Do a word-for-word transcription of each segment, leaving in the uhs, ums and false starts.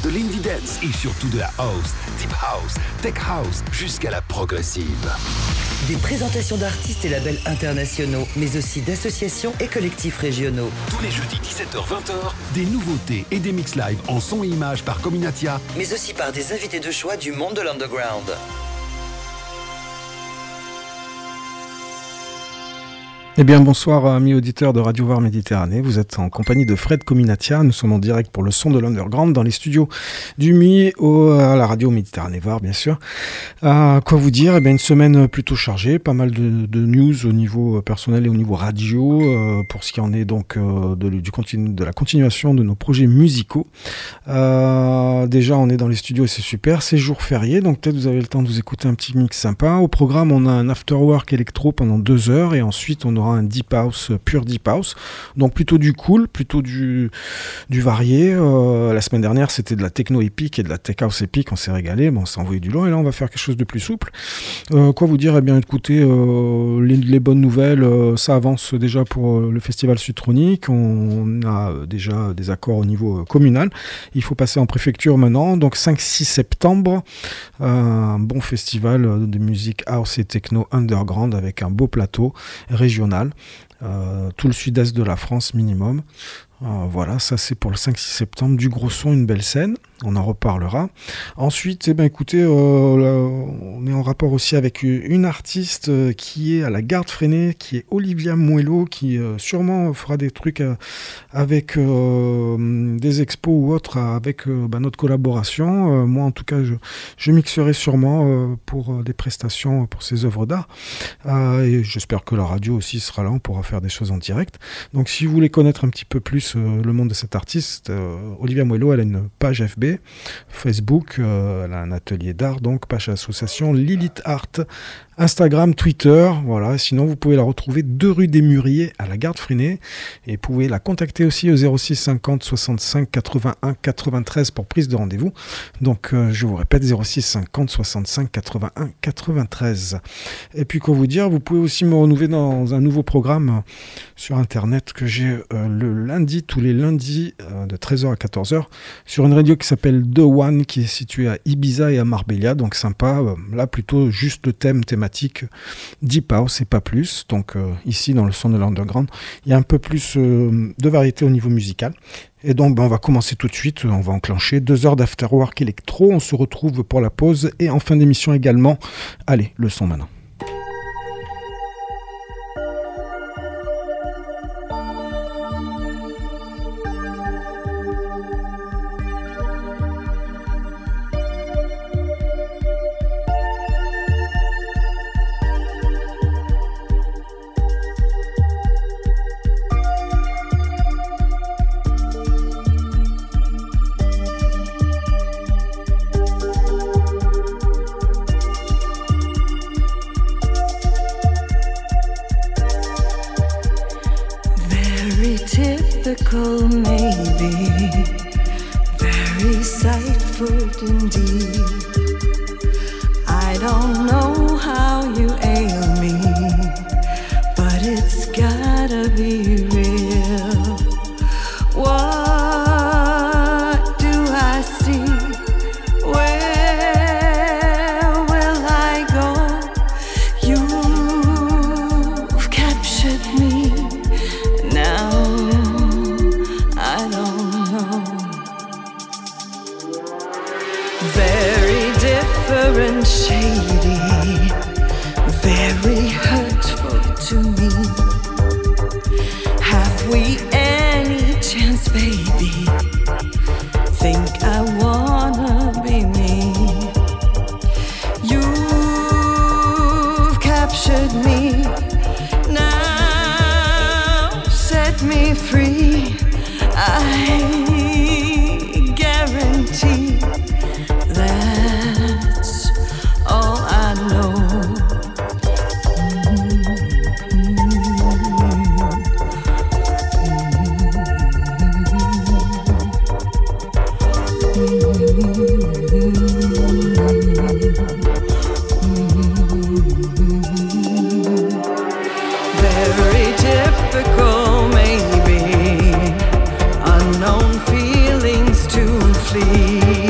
de l'indie dance et surtout de la house, deep house, tech house, jusqu'à la progressive. Des présentations d'artistes et labels internationaux, mais aussi d'associations et collectifs régionaux. Tous les jeudis dix-sept heures vingt heures, des nouveautés et des mix live en son et images par Cominatia, mais aussi par des invités de choix du monde de l'underground. Eh bien, bonsoir amis auditeurs de Radio Var Méditerranée. Vous êtes en compagnie de Fred Cominatia. Nous sommes en direct pour le son de l'underground dans les studios du M I au, à la Radio Méditerranée Var, bien sûr. Euh, quoi vous dire? Eh bien, une semaine plutôt chargée, pas mal de, de news au niveau personnel et au niveau radio euh, pour ce qui en est donc euh, de, du continu, de la continuation de nos projets musicaux. Euh, déjà, on est dans les studios et c'est super. C'est jour férié, donc peut-être vous avez le temps de vous écouter un petit mix sympa. Au programme, on a un afterwork électro pendant deux heures et ensuite on aura un deep house, pure deep house, donc plutôt du cool, plutôt du, du varié. Euh, la semaine dernière c'était de la techno épique et de la tech house épique, on s'est régalé, bon, on s'est envoyé du lourd et là on va faire quelque chose de plus souple. Euh, quoi vous dire? Eh bien écoutez, euh, les, les bonnes nouvelles, euh, ça avance déjà pour euh, le festival Sutronic, on, on a euh, déjà des accords au niveau euh, communal, il faut passer en préfecture maintenant, donc cinq six septembre, euh, un bon festival de musique house et techno underground avec un beau plateau régional. Euh, tout le sud-est de la France minimum. Euh, voilà, ça c'est pour le cinq six septembre, du gros son, une belle scène, on en reparlera. Ensuite, eh ben, écoutez, euh, là, on est en rapport aussi avec une artiste euh, qui est à la garde freinée, qui est Olivia Muello, qui euh, sûrement fera des trucs euh, avec euh, des expos ou autres, avec euh, bah, notre collaboration. Euh, moi en tout cas, je, je mixerai sûrement euh, pour euh, des prestations pour ses œuvres d'art. Euh, et j'espère que la radio aussi sera là, on pourra faire des choses en direct. Donc si vous voulez connaître un petit peu plus le monde de cette artiste, euh, Olivia Muello, elle a une page F B, Facebook, euh, elle a un atelier d'art, donc page association Lilith Art, Instagram, Twitter, voilà. Sinon vous pouvez la retrouver deux rue des Mûriers à la Garde Freinet et vous pouvez la contacter aussi au zéro six cinquante soixante-cinq quatre-vingt-un quatre-vingt-treize pour prise de rendez-vous. Donc euh, je vous répète, zéro six cinquante soixante-cinq quatre-vingt-un quatre-vingt-treize. Et puis quoi vous dire, vous pouvez aussi me renouveler dans un nouveau programme sur internet que j'ai euh, le lundi, tous les lundis euh, de treize heures à quatorze heures sur une radio qui s'appelle The One, qui est située à Ibiza et à Marbella, donc sympa, euh, là plutôt juste le thème thématique deep house et pas plus. Donc euh, ici dans le son de l'underground il y a un peu plus euh, de variété au niveau musical. Et donc ben, on va commencer tout de suite, on va enclencher deux heures d'afterwork électro, on se retrouve pour la pause et en fin d'émission également. Allez, le son maintenant. Maybe very sightful indeed. I don't know how you ail me, but it's gotta be real. What do I see? Where will I go? You've captured me now. Very different, shady, very hurtful to me. Have we any chance, baby? Think I wanna be me. You've captured me, now set me free. I guarantee that's all I know. Very typical, maybe, unknown feelings to flee.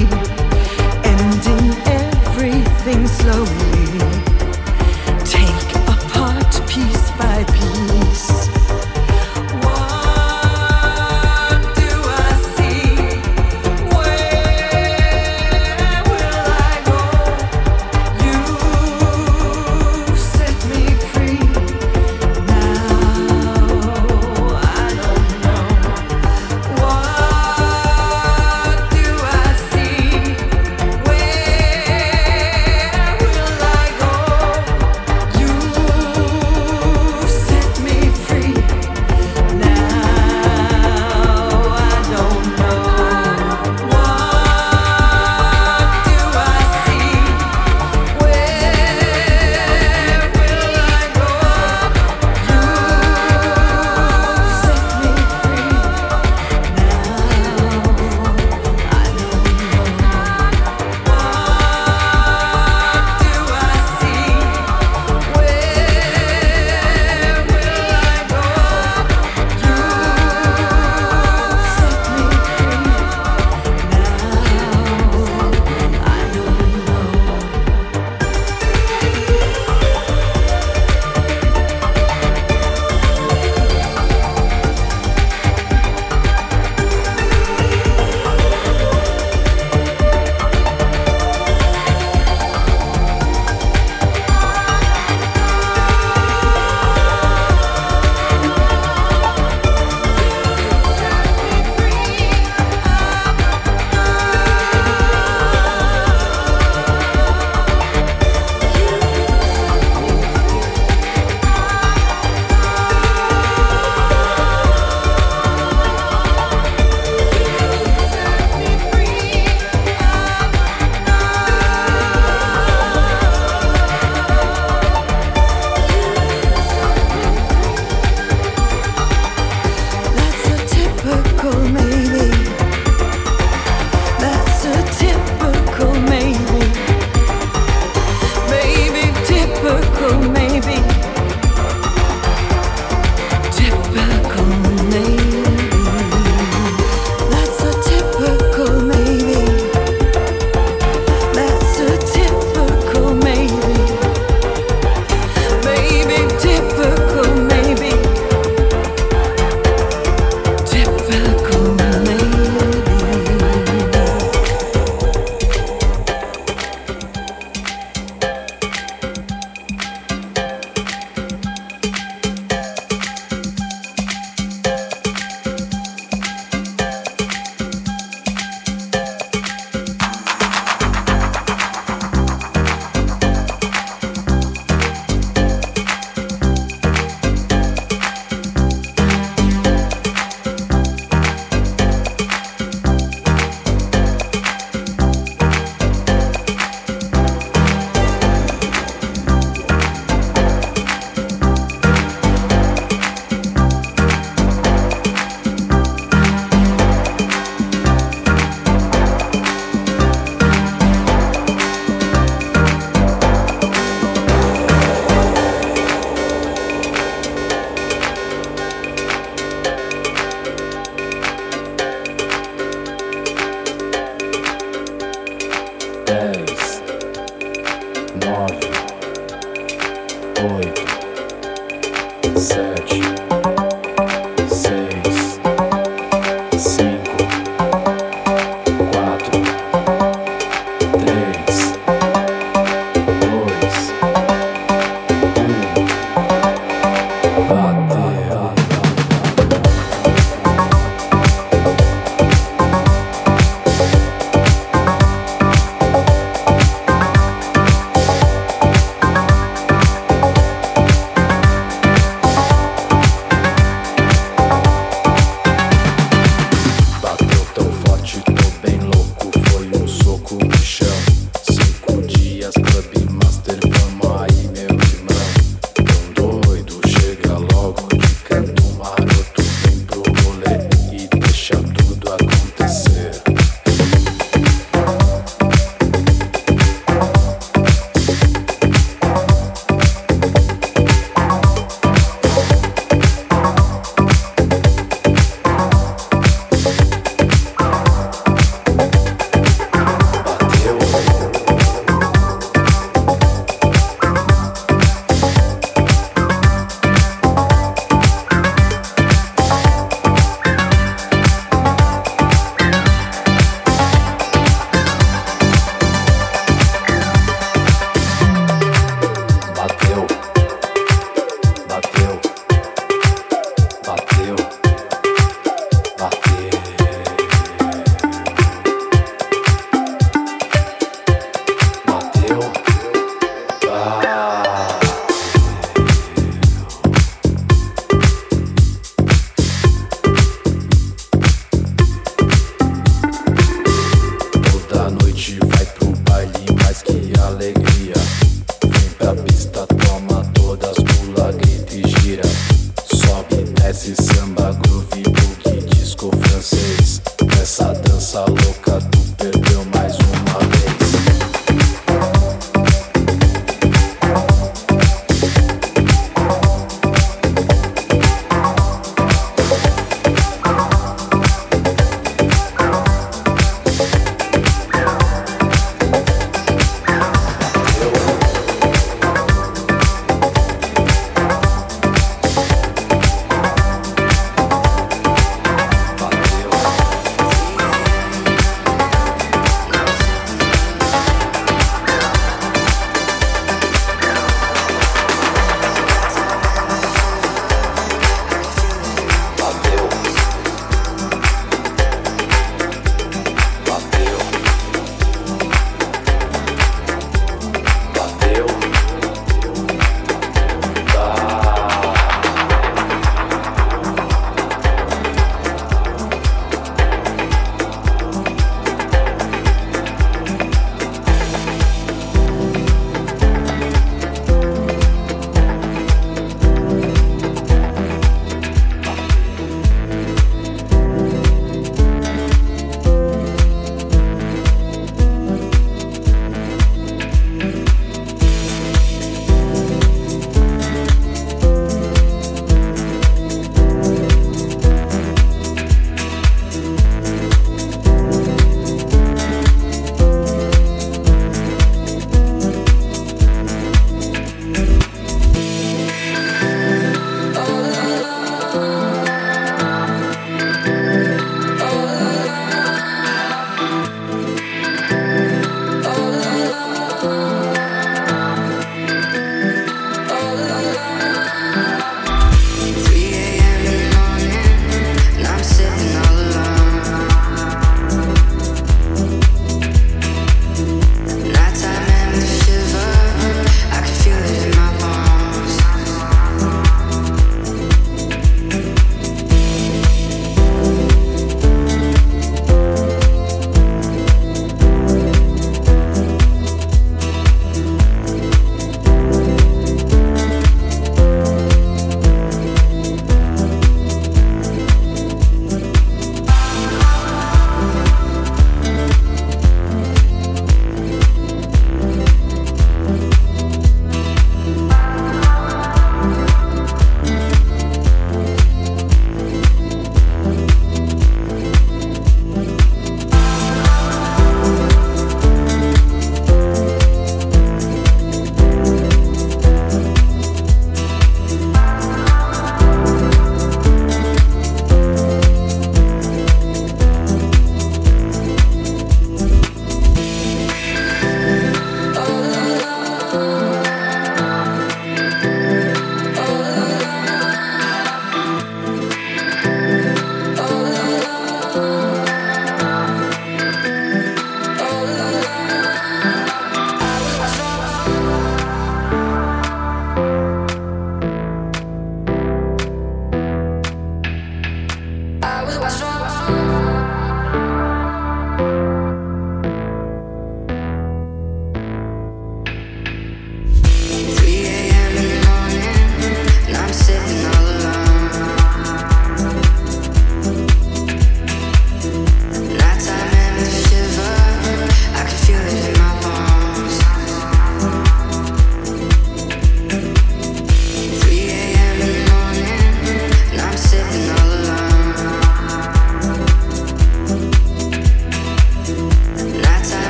gente vai pro baile, mais que alegria. Vem pra pista, toma todas, pula, grita e gira. Sobe, desce, samba, groove, boogie, disco francês. Nessa dança louca tu perdeu mais uma vez.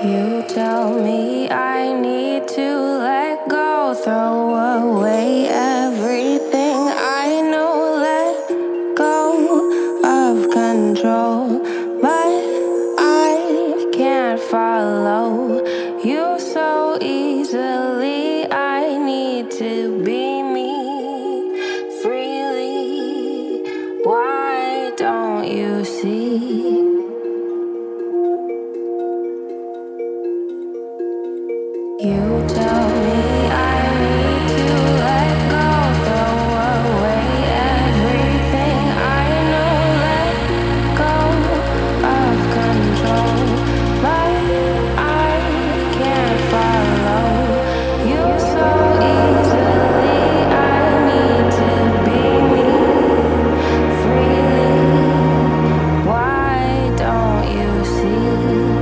You tell me I need to let go, throw away everything I know, let go of control, but I can't follow you so easily. I need to be me freely. Why don't you see? You tell me I need to let go, throw away everything I know, let go of control, but I can't follow you so easily. I need to be me freely. Why don't you see?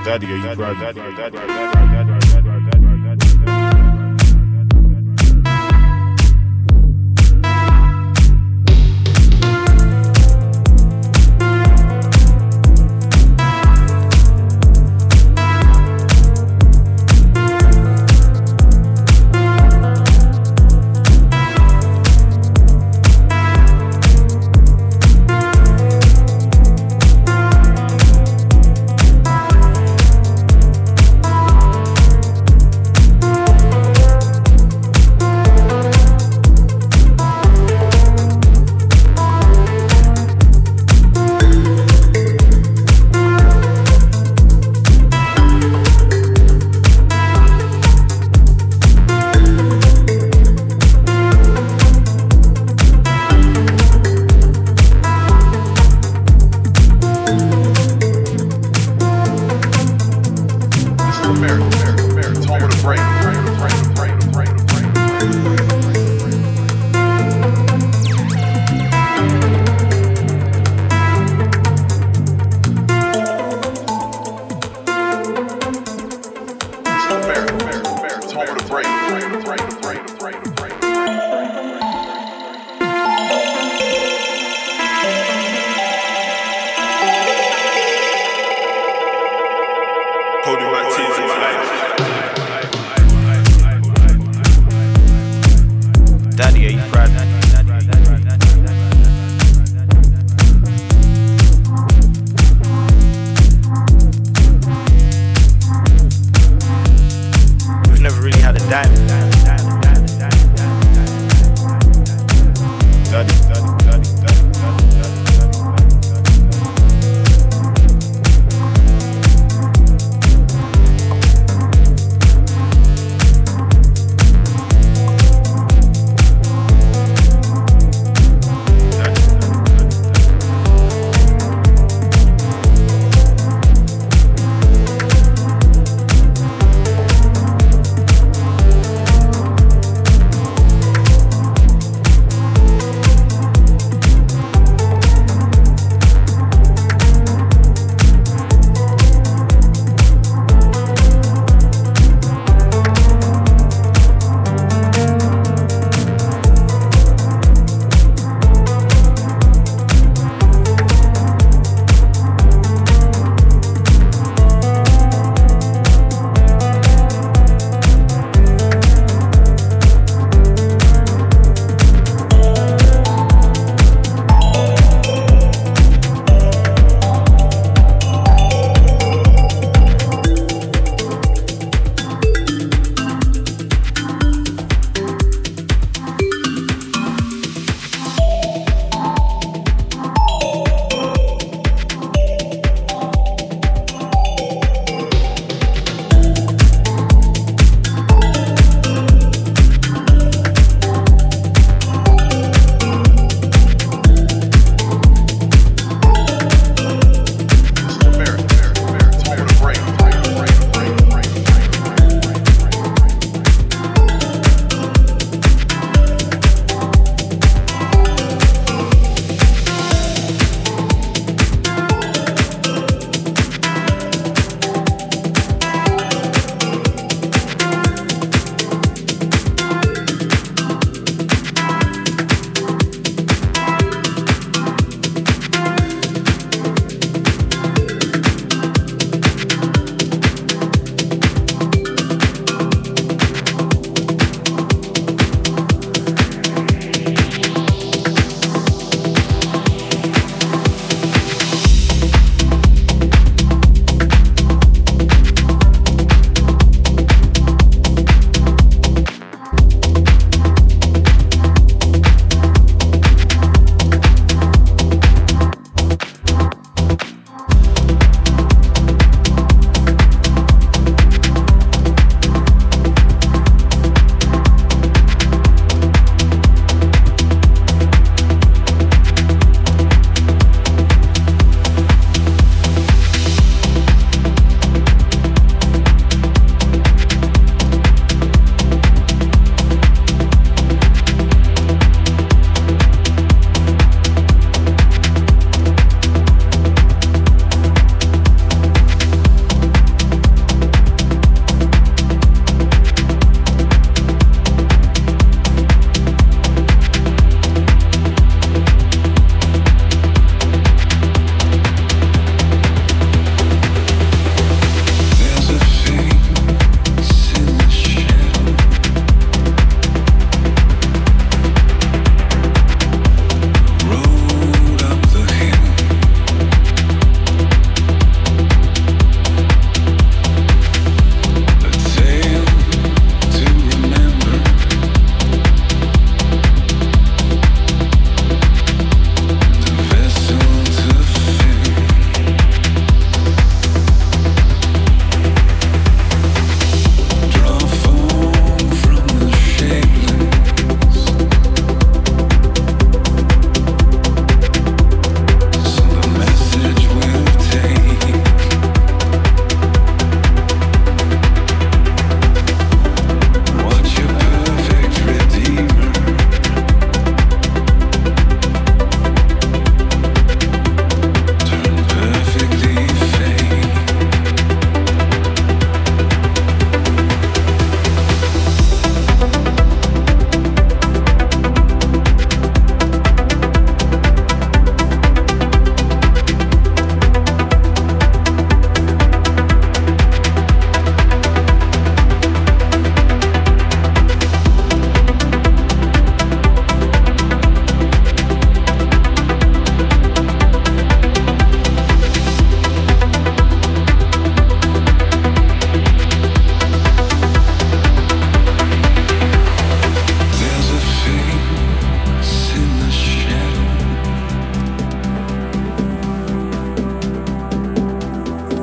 Daddy, are you proud? Daddy, daddy, daddy, daddy. Thank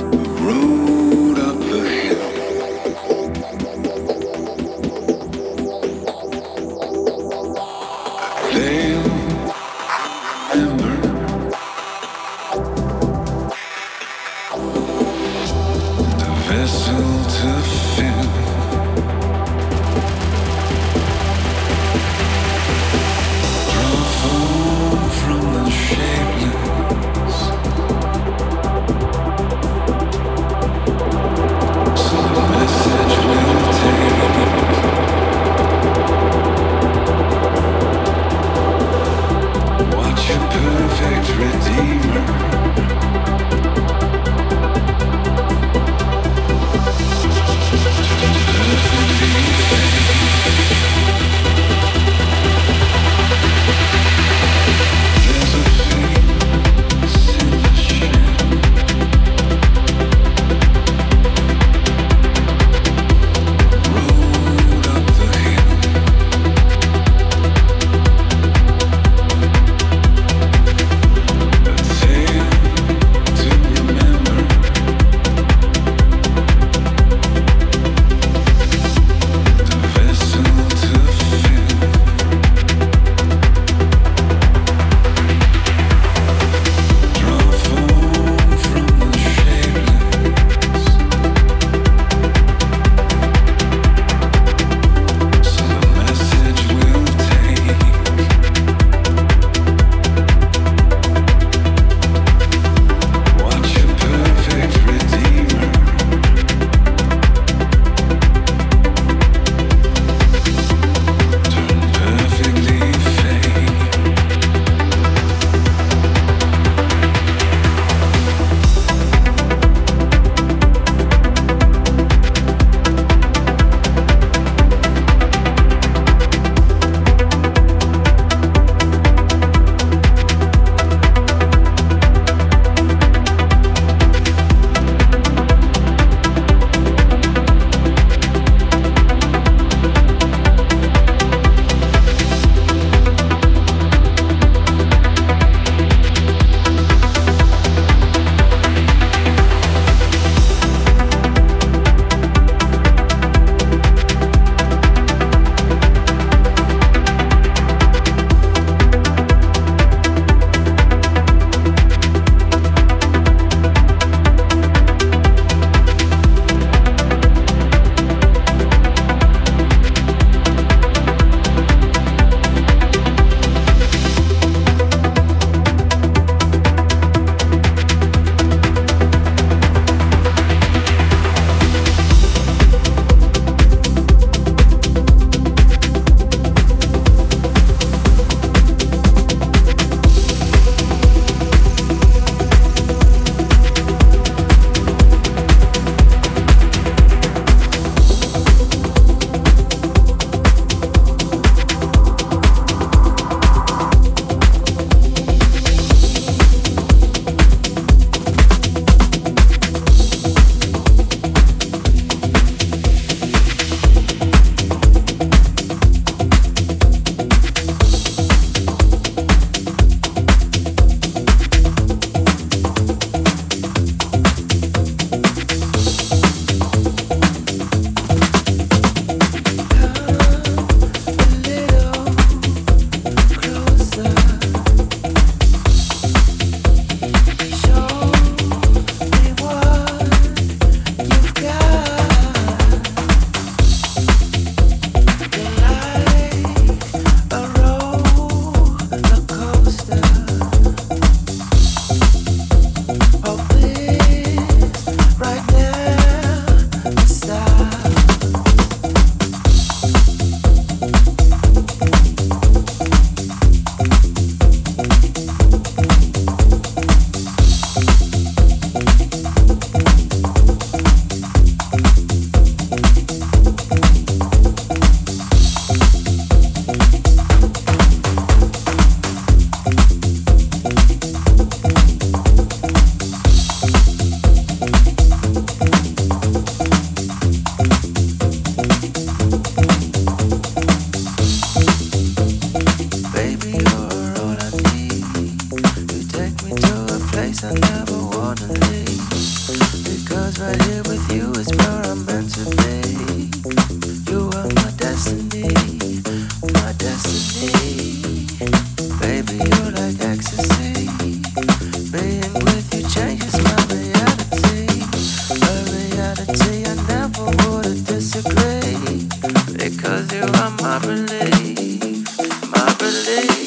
Redeemer. Right here with you is where I'm meant to be. You are my destiny, my destiny. Baby, you're like ecstasy. Being with you changes my reality. A reality I never would disagree. Because you are my belief, my belief.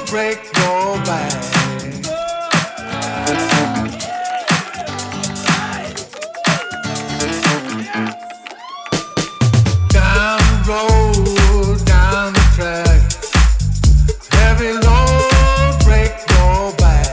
break your back. Down the road, down the track, heavy load break your back.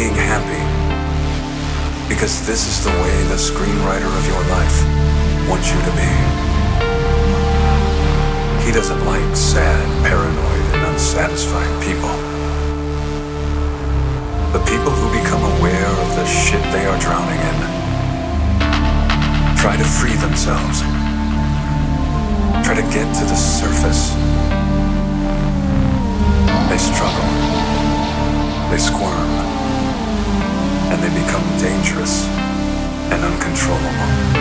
being happy. Because this is the way the screenwriter of your life wants you to be. He doesn't like sad, paranoid, and unsatisfied people. The people who become aware of the shit they are drowning in try to free themselves, try to get to the surface. They struggle, they squirm, and they become dangerous and uncontrollable.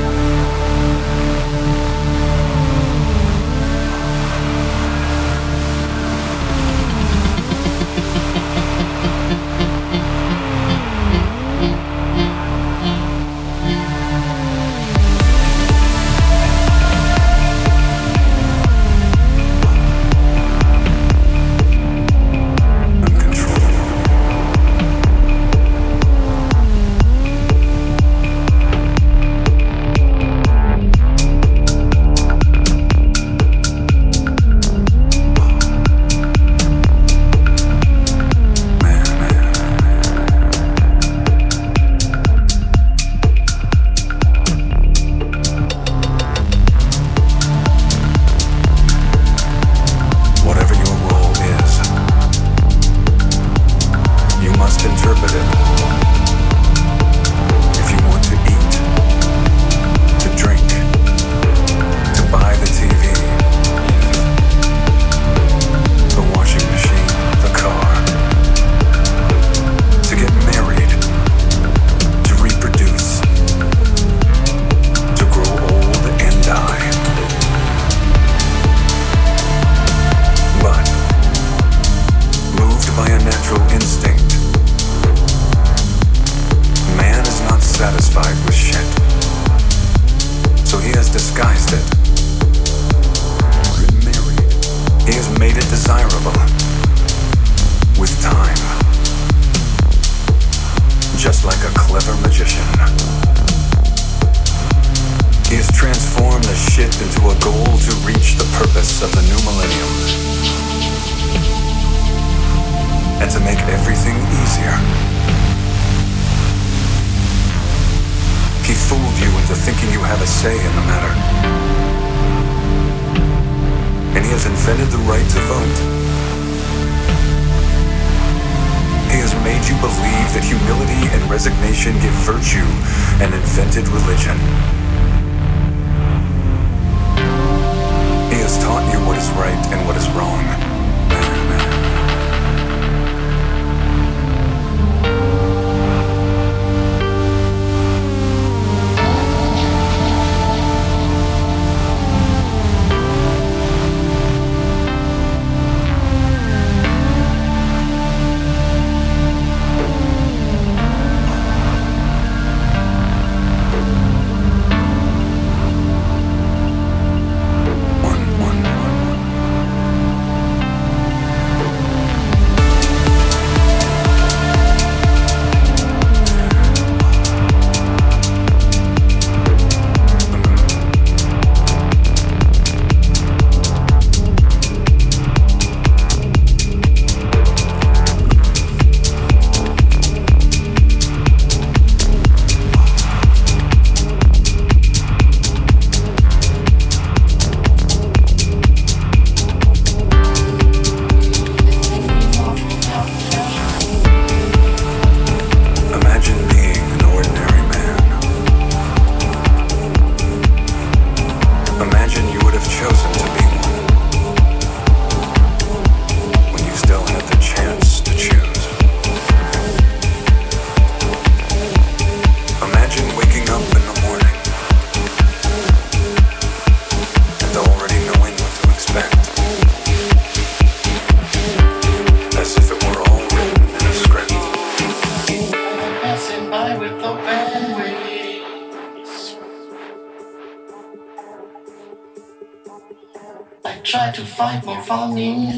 Try to find more funny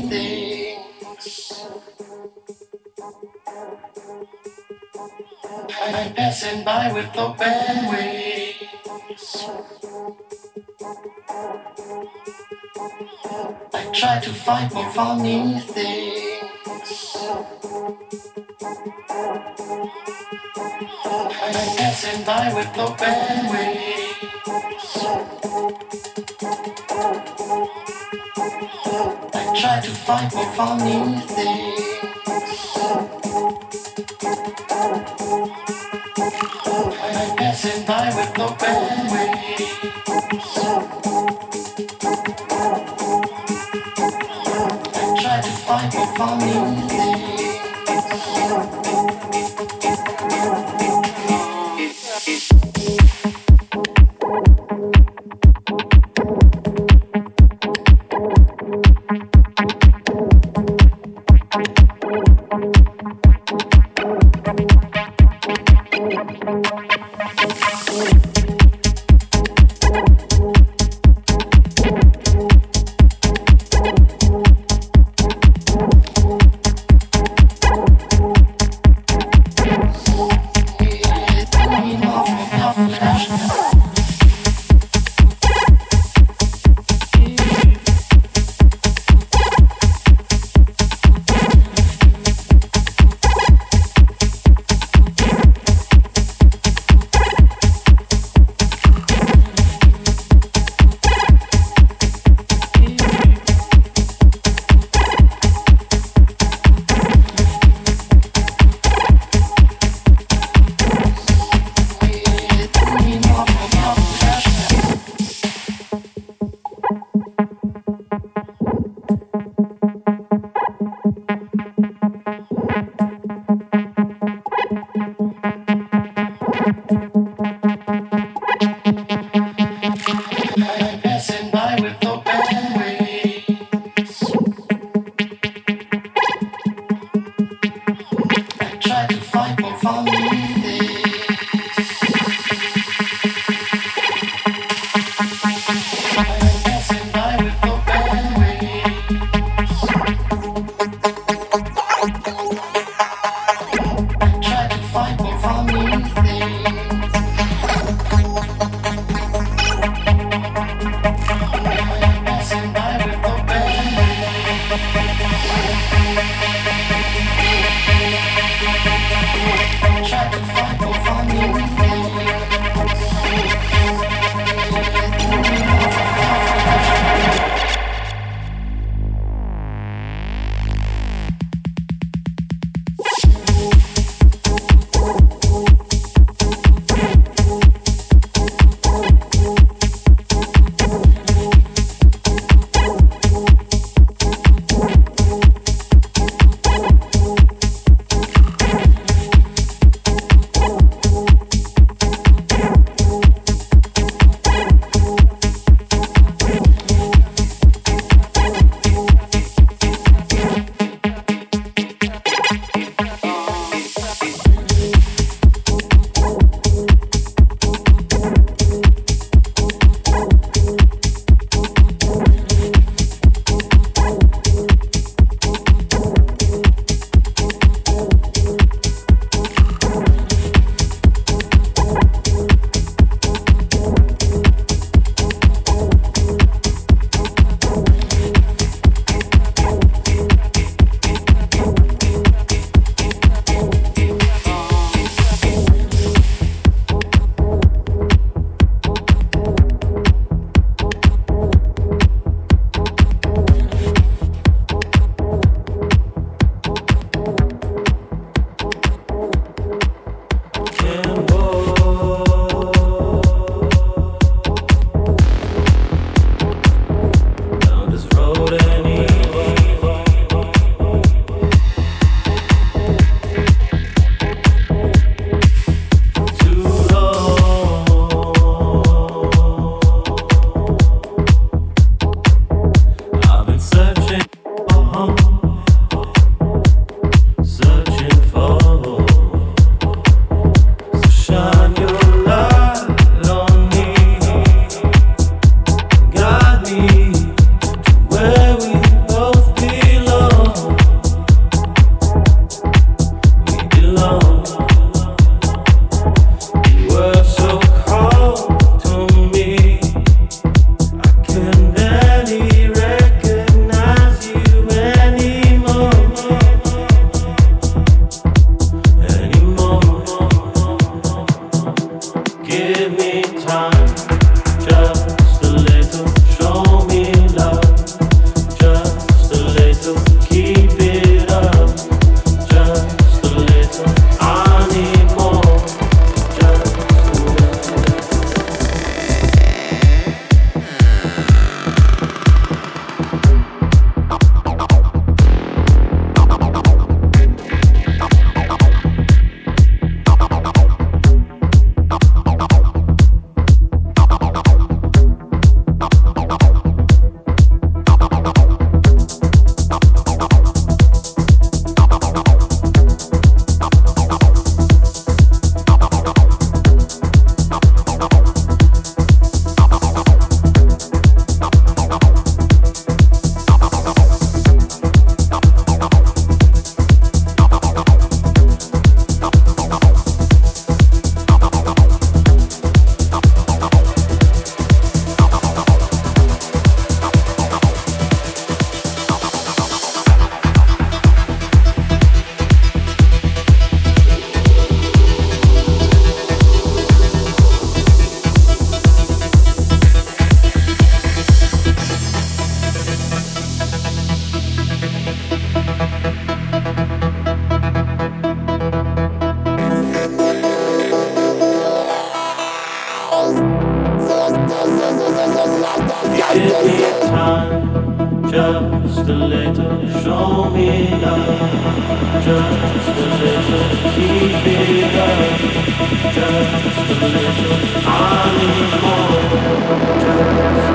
things. I'm passing by with open wings. I try to find more funny things. I'm passing by with no bandwidth. I try to find more funny things. I'm passing by with no bandwidth. I try to find more funny things. Show me love, just a little. Keep it up, just a little. I need more, just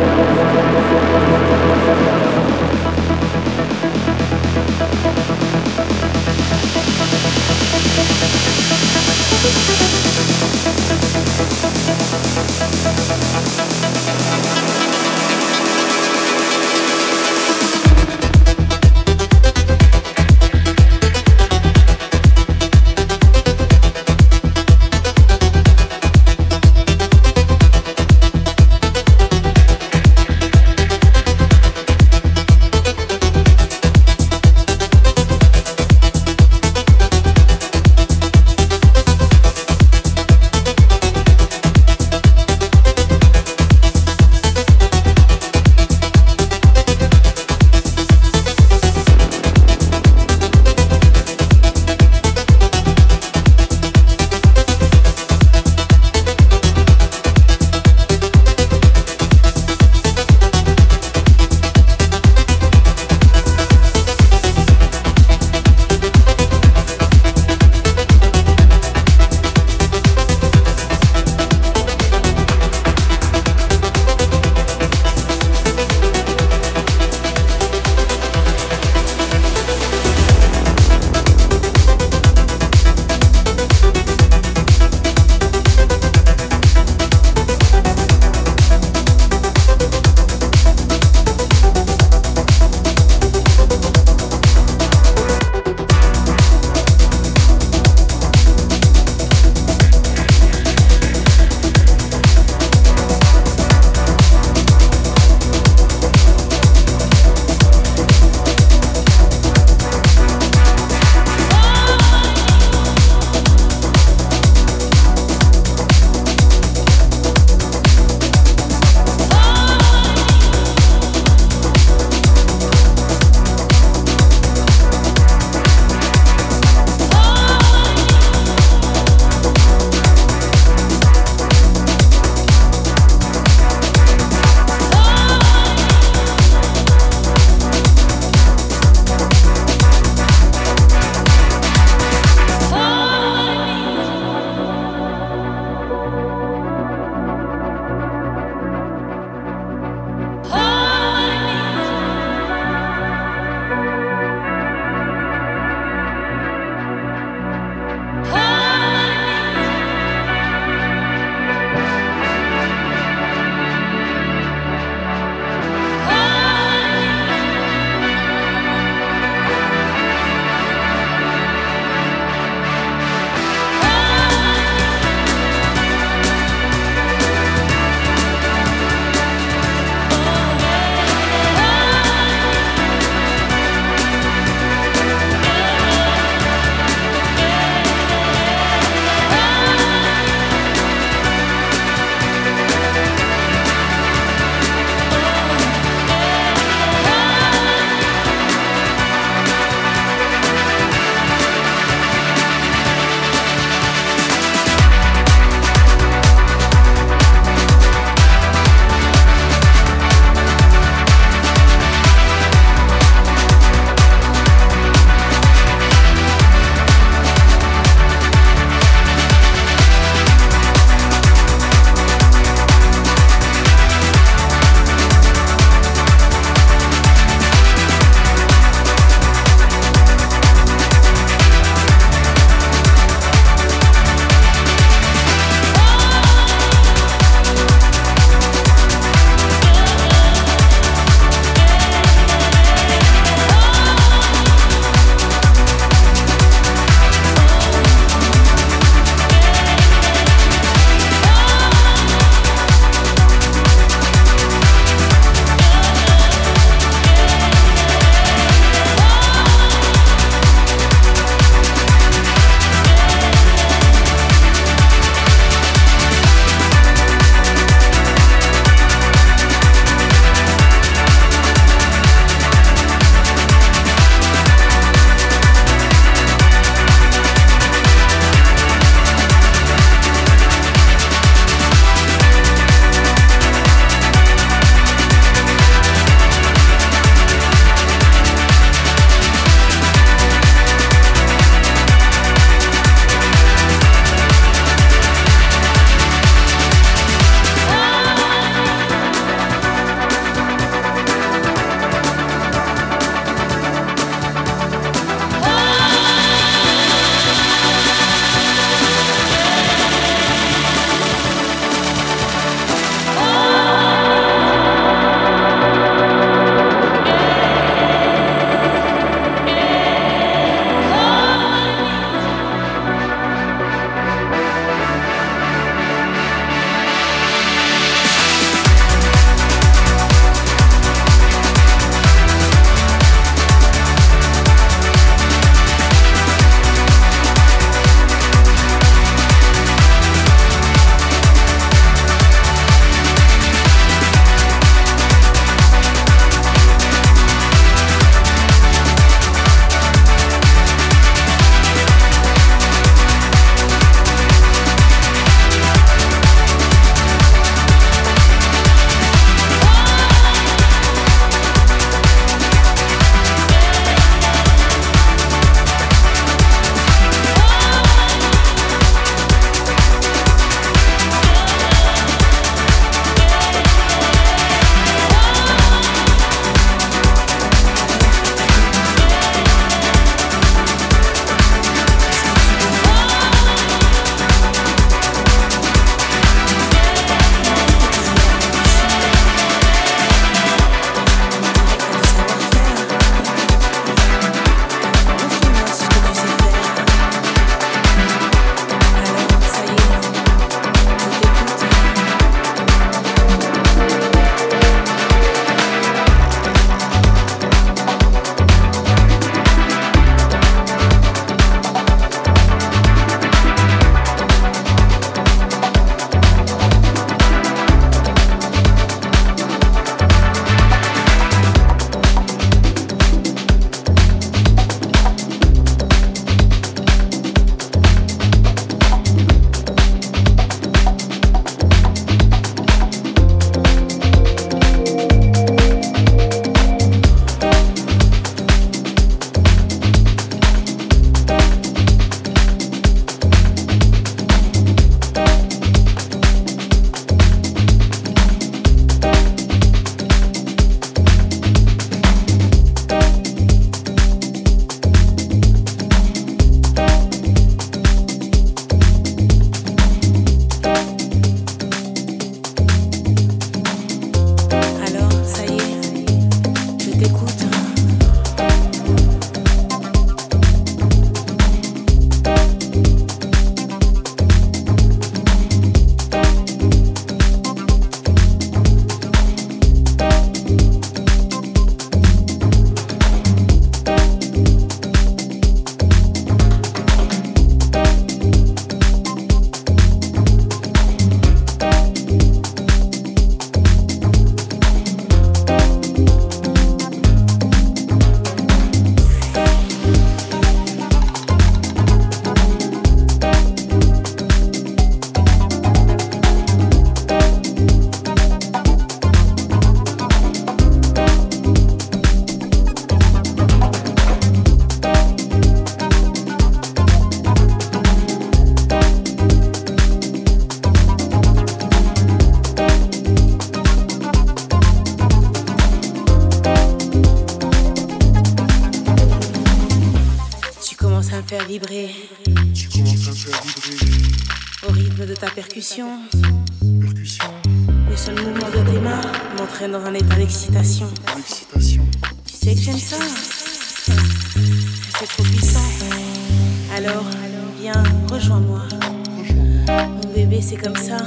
rythme de ta percussion. Le seul mouvement de tes mains m'entraîne dans un état d'excitation. Tu sais que j'aime ça. C'est trop puissant. Alors, viens, rejoins-moi. Mon bébé, c'est comme ça.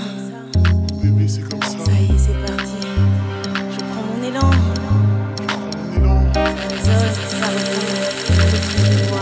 Ça y est, c'est parti. Je prends mon élan. Ça résonne, ça retourne. Je te vois.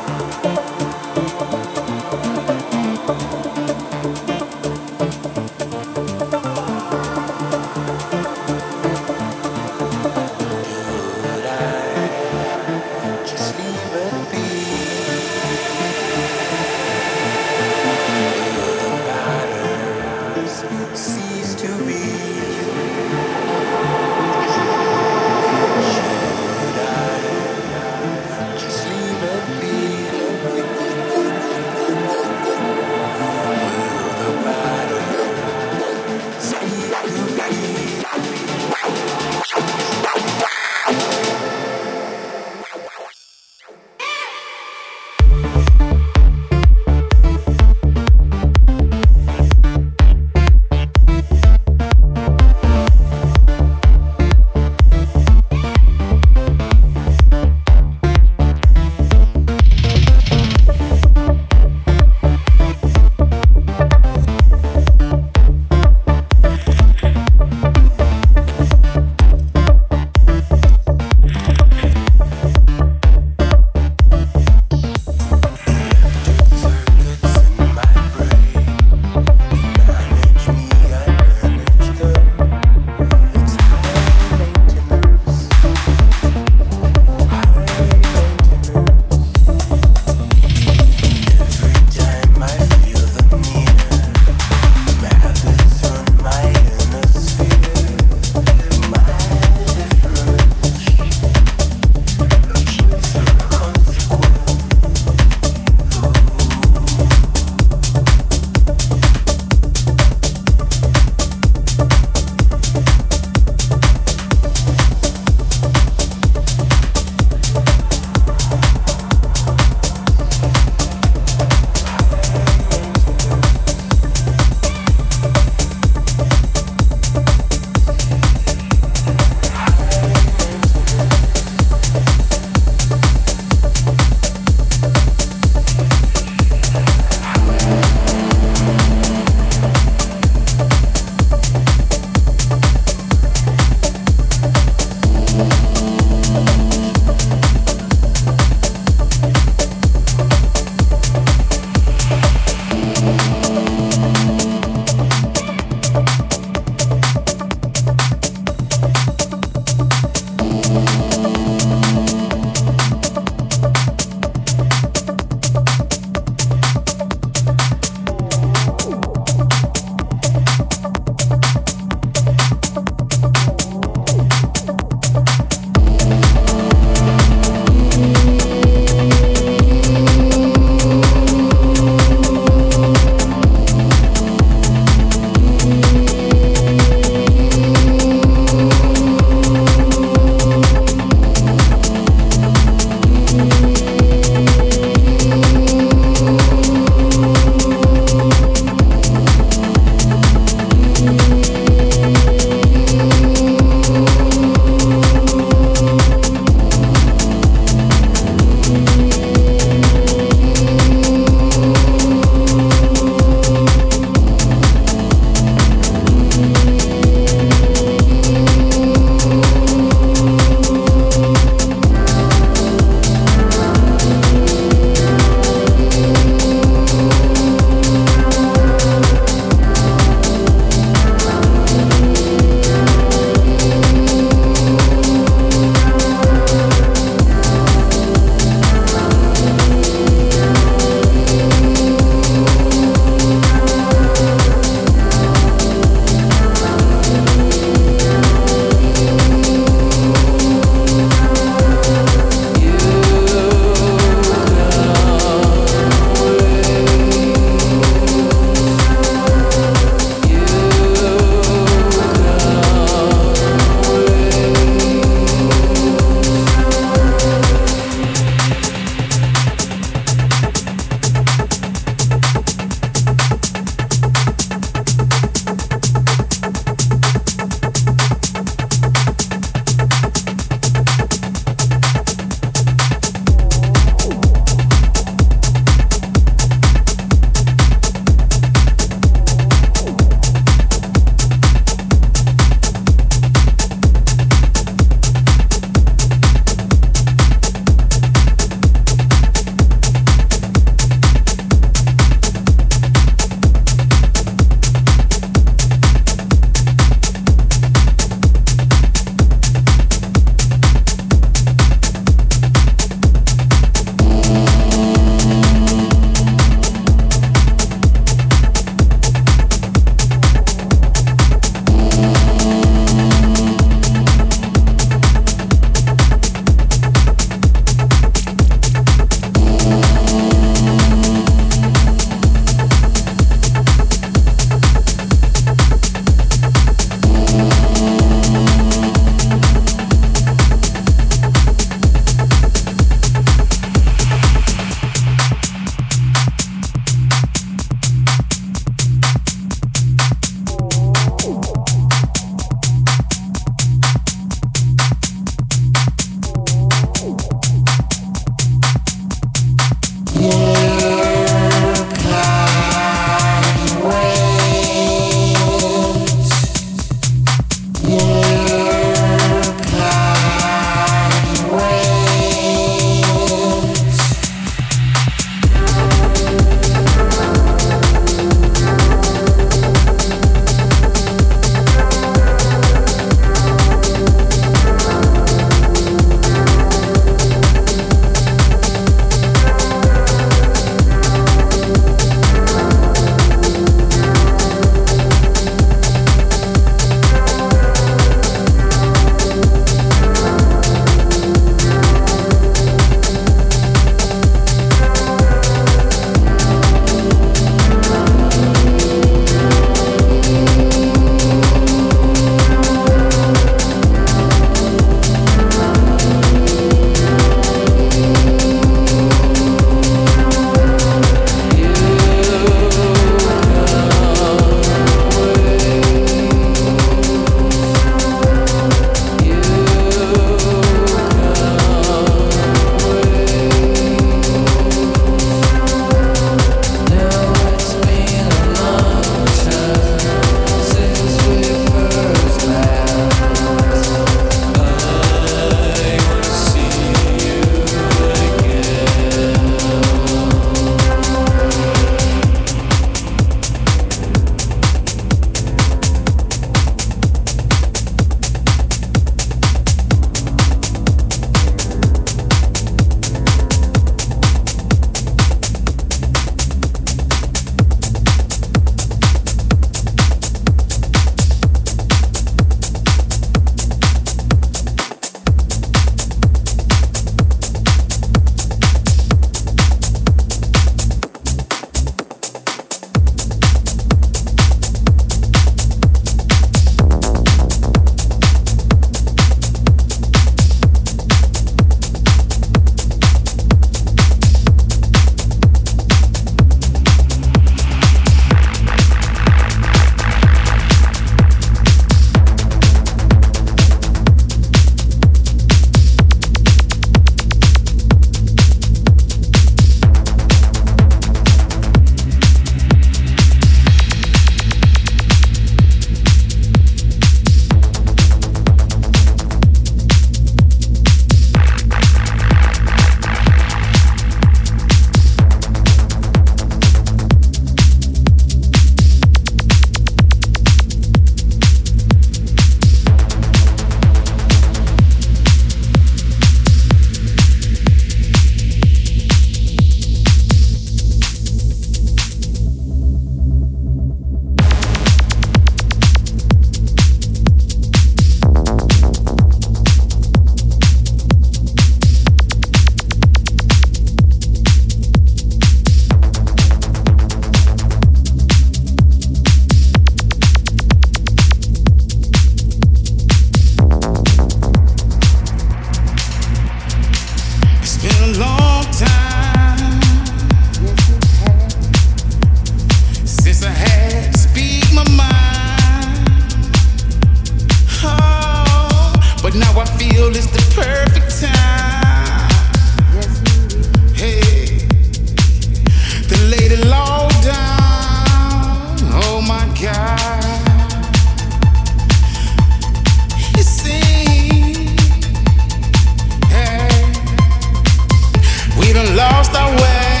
lost our way,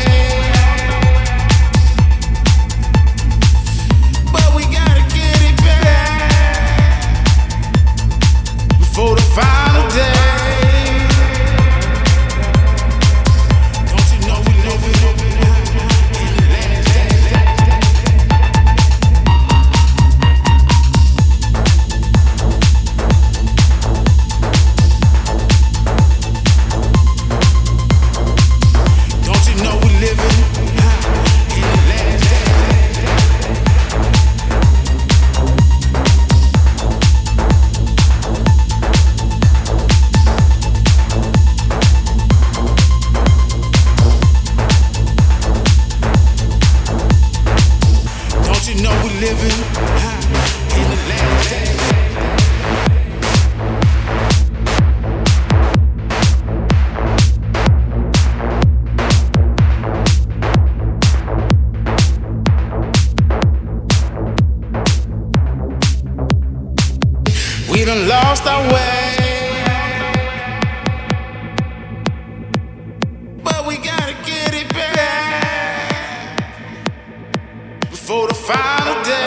but we gotta get it back before the final day. Don't you know we live in the last day? Don't you know we live in in the last day? Don't you know we live in in the last day? We done lost our way, but we gotta get it back before the final day.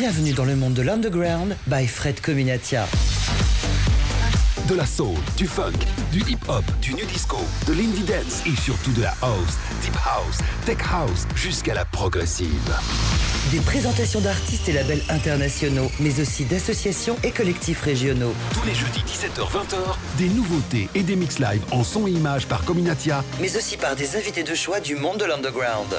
Bienvenue dans le monde de l'underground by Fred Cominatia. De la soul, du funk, du hip-hop, du new disco, de l'indie dance et surtout de la house, deep house, tech house, jusqu'à la progressive. Des présentations d'artistes et labels internationaux, mais aussi d'associations et collectifs régionaux. Tous les jeudis dix-sept heures vingt heures, des nouveautés et des mix live en son et images par Cominatia, mais aussi par des invités de choix du monde de l'underground.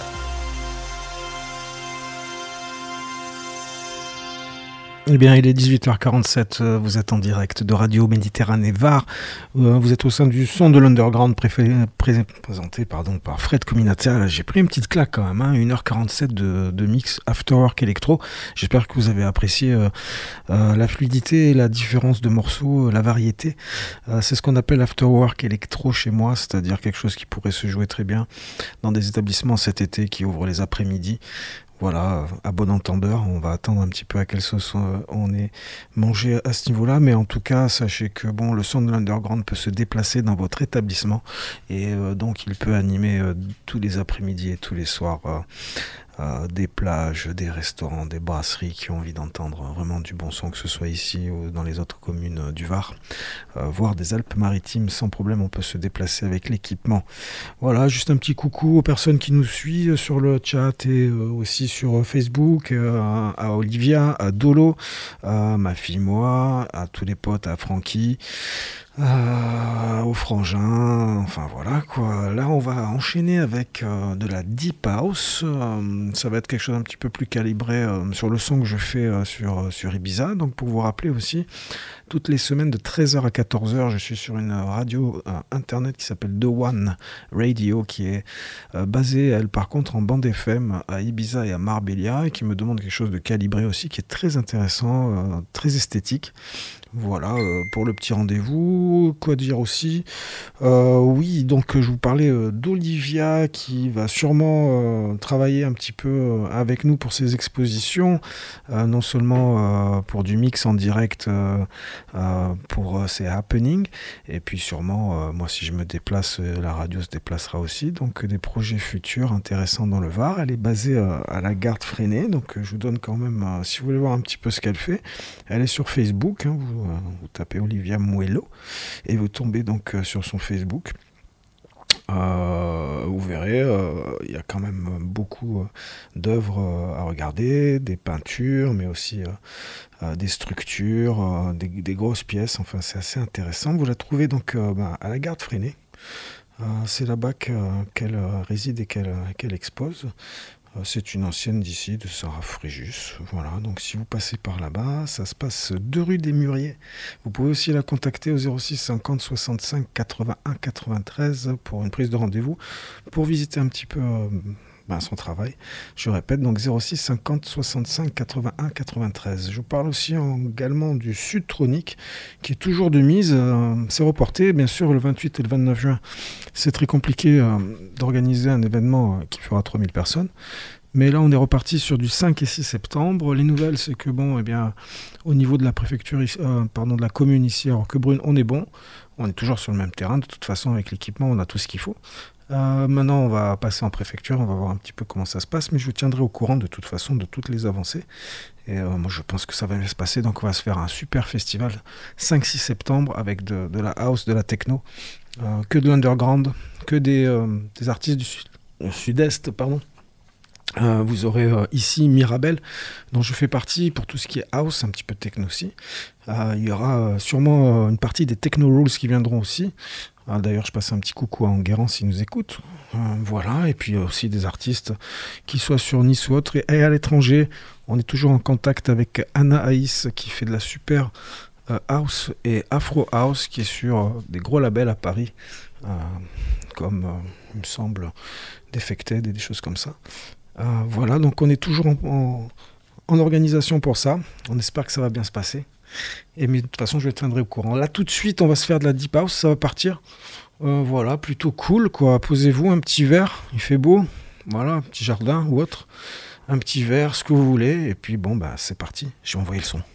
Eh bien, il est dix-huit heures quarante-sept, vous êtes en direct de Radio Méditerranée Var, vous êtes au sein du son de l'underground préféré, pré- présenté pardon, par Fred Cominatia. Là, j'ai pris une petite claque quand même, hein, une heure quarante-sept de, de mix Afterwork Electro. J'espère que vous avez apprécié euh, euh, la fluidité, la différence de morceaux, la variété. Euh, c'est ce qu'on appelle Afterwork Electro chez moi, c'est-à-dire quelque chose qui pourrait se jouer très bien dans des établissements cet été qui ouvrent les après-midi. Voilà, à bon entendeur, on va attendre un petit peu à quelle sauce on est mangé à ce niveau-là, mais en tout cas, sachez que bon, le son de l'underground peut se déplacer dans votre établissement et euh, donc il peut animer euh, tous les après-midi et tous les soirs euh, euh, des plages, des restaurants, des brasseries qui ont envie d'entendre vraiment du bon son, que ce soit ici ou dans les autres communes euh, du Var, euh, voire des Alpes-Maritimes, sans problème, on peut se déplacer avec l'équipement. Voilà, juste un petit coucou aux personnes qui nous suivent sur le chat et euh, aussi sur Facebook, euh, à Olivia, à Dolo, à ma fille moi, à tous les potes, à Francky, euh, au frangin, enfin voilà quoi. Là on va enchaîner avec euh, de la deep house, euh, ça va être quelque chose un petit peu plus calibré euh, sur le son que je fais euh, sur, sur Ibiza. Donc pour vous rappeler aussi, toutes les semaines de treize heures à quatorze heures, je suis sur une radio euh, internet qui s'appelle The One Radio, qui est euh, basée, elle par contre, en bande F M à Ibiza et à Marbella, et qui me demande quelque chose de calibré aussi, qui est très intéressant, euh, très esthétique. Voilà, euh, pour le petit rendez-vous, quoi dire aussi euh, oui, donc je vous parlais euh, d'Olivia qui va sûrement euh, travailler un petit peu euh, avec nous pour ses expositions, euh, non seulement euh, pour du mix en direct, euh, euh, pour euh, ses happenings, et puis sûrement, euh, moi si je me déplace, euh, la radio se déplacera aussi, donc des projets futurs intéressants dans le Var. Elle est basée euh, à la Garde Freinet, donc euh, je vous donne quand même, euh, si vous voulez voir un petit peu ce qu'elle fait, elle est sur Facebook, hein, vous vous tapez Olivia Muello et vous tombez donc euh, sur son Facebook. Euh, vous verrez, il euh, y a quand même beaucoup euh, d'œuvres euh, à regarder, des peintures, mais aussi euh, euh, des structures, euh, des, des grosses pièces. Enfin, c'est assez intéressant. Vous la trouvez donc euh, bah, à la Garde Freinet. Euh, c'est là-bas que, qu'elle euh, réside et qu'elle, qu'elle expose. C'est une ancienne d'ici, de Sarah Fréjus. Voilà, donc si vous passez par là-bas, ça se passe deux rue des Mûriers. Vous pouvez aussi la contacter au zéro six cinquante soixante-cinq quatre-vingt-un quatre-vingt-treize pour une prise de rendez-vous, pour visiter un petit peu euh, ben, son travail. Je répète, donc zéro six cinquante soixante-cinq quatre-vingt-un quatre-vingt-treize. Je vous parle aussi en, également du Sud Tronic, qui est toujours de mise. Euh, c'est reporté, bien sûr, le vingt-huit et le vingt-neuf juin. C'est très compliqué euh, d'organiser un événement euh, qui fera trois mille personnes. Mais là, on est reparti sur du cinq et six septembre. Les nouvelles, c'est que, bon, eh bien, au niveau de la préfecture, euh, pardon, de la commune ici, à Roquebrune, on est bon. On est toujours sur le même terrain. De toute façon, avec l'équipement, on a tout ce qu'il faut. Euh, maintenant, on va passer en préfecture. On va voir un petit peu comment ça se passe. Mais je vous tiendrai au courant, de toute façon, de toutes les avancées. Et euh, moi, je pense que ça va bien se passer. Donc, on va se faire un super festival cinq six septembre avec de, de la house, de la techno, euh, que de l'underground, que des, euh, des artistes du sud, euh, sud-est, pardon. Euh, vous aurez euh, ici Mirabel, dont je fais partie pour tout ce qui est house, un petit peu de techno aussi. Euh, il y aura euh, sûrement euh, une partie des Techno Rules qui viendront aussi. Euh, d'ailleurs, je passe un petit coucou à Enguerrand s'il nous écoute. Euh, voilà, et puis aussi des artistes qui soient sur Nice ou autre. Et, et à l'étranger, on est toujours en contact avec Anna Aïs qui fait de la super euh, house et Afro House qui est sur euh, des gros labels à Paris, euh, comme euh, il me semble Defected et des choses comme ça. Euh, voilà, donc on est toujours en, en, en organisation pour ça. On espère que ça va bien se passer. Et mais de toute façon, je le tiendrai au courant. Là, tout de suite, on va se faire de la deep house. Ça va partir. Euh, voilà, plutôt cool, quoi. Posez-vous un petit verre. Il fait beau. Voilà, un petit jardin ou autre. Un petit verre, ce que vous voulez. Et puis, bon, bah, c'est parti. Je vais envoyer le son.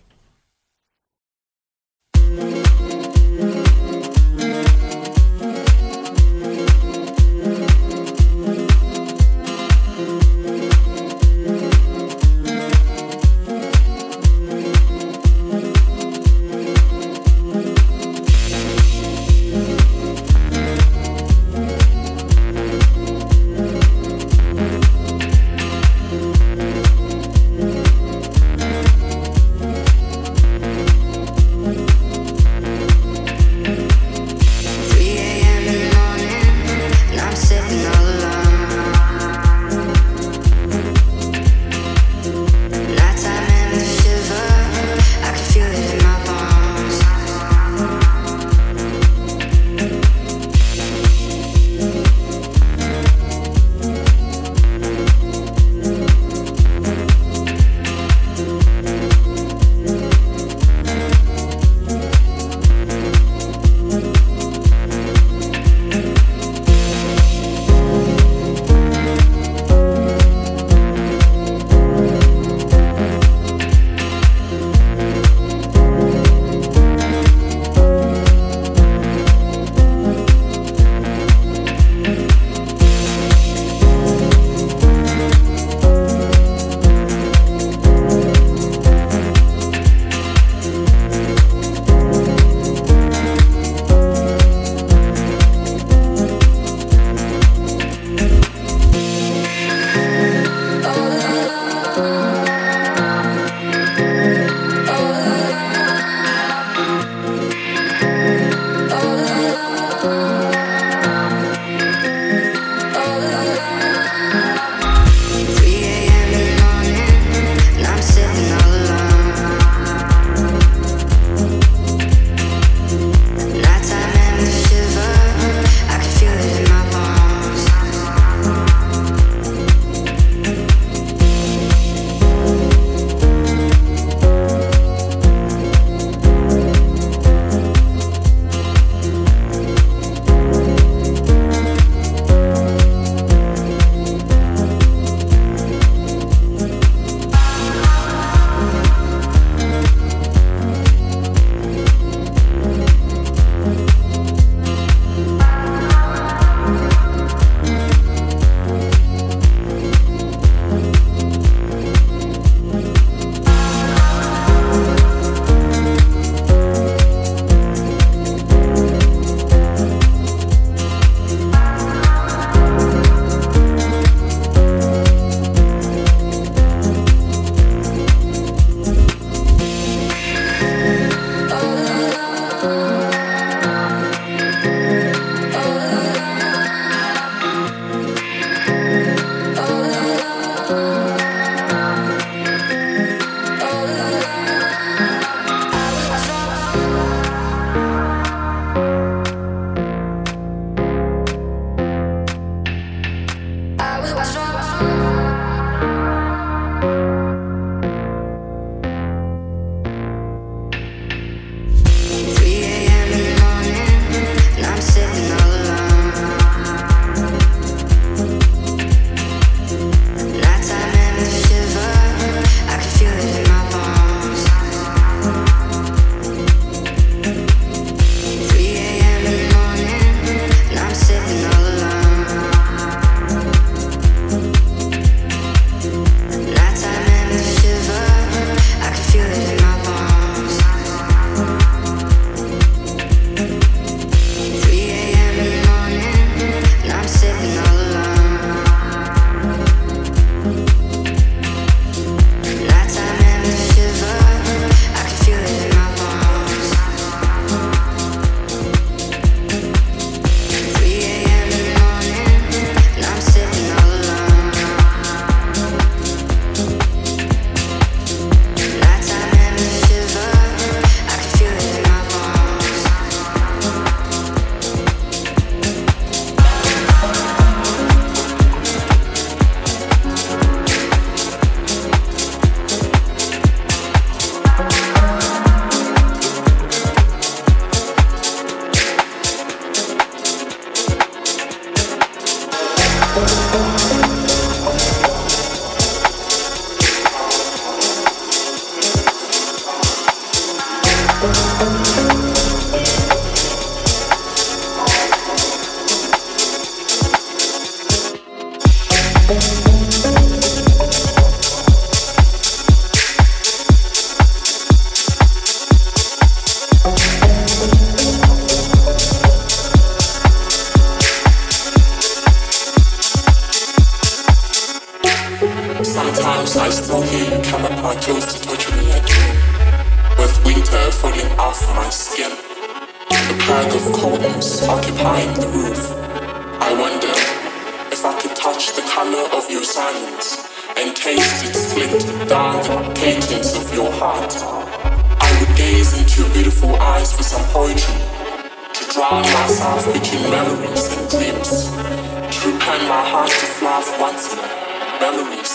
Sometimes I still hear you come up my toes to touch me again. With winter falling off my skin, the plague of coldness occupying the roof. I wonder if I could touch the color of your silence and taste it split down the cadence of your heart. I would gaze into your beautiful eyes for some poetry, to drown myself between memories and dreams, to repent my heart to fly once more. Memories.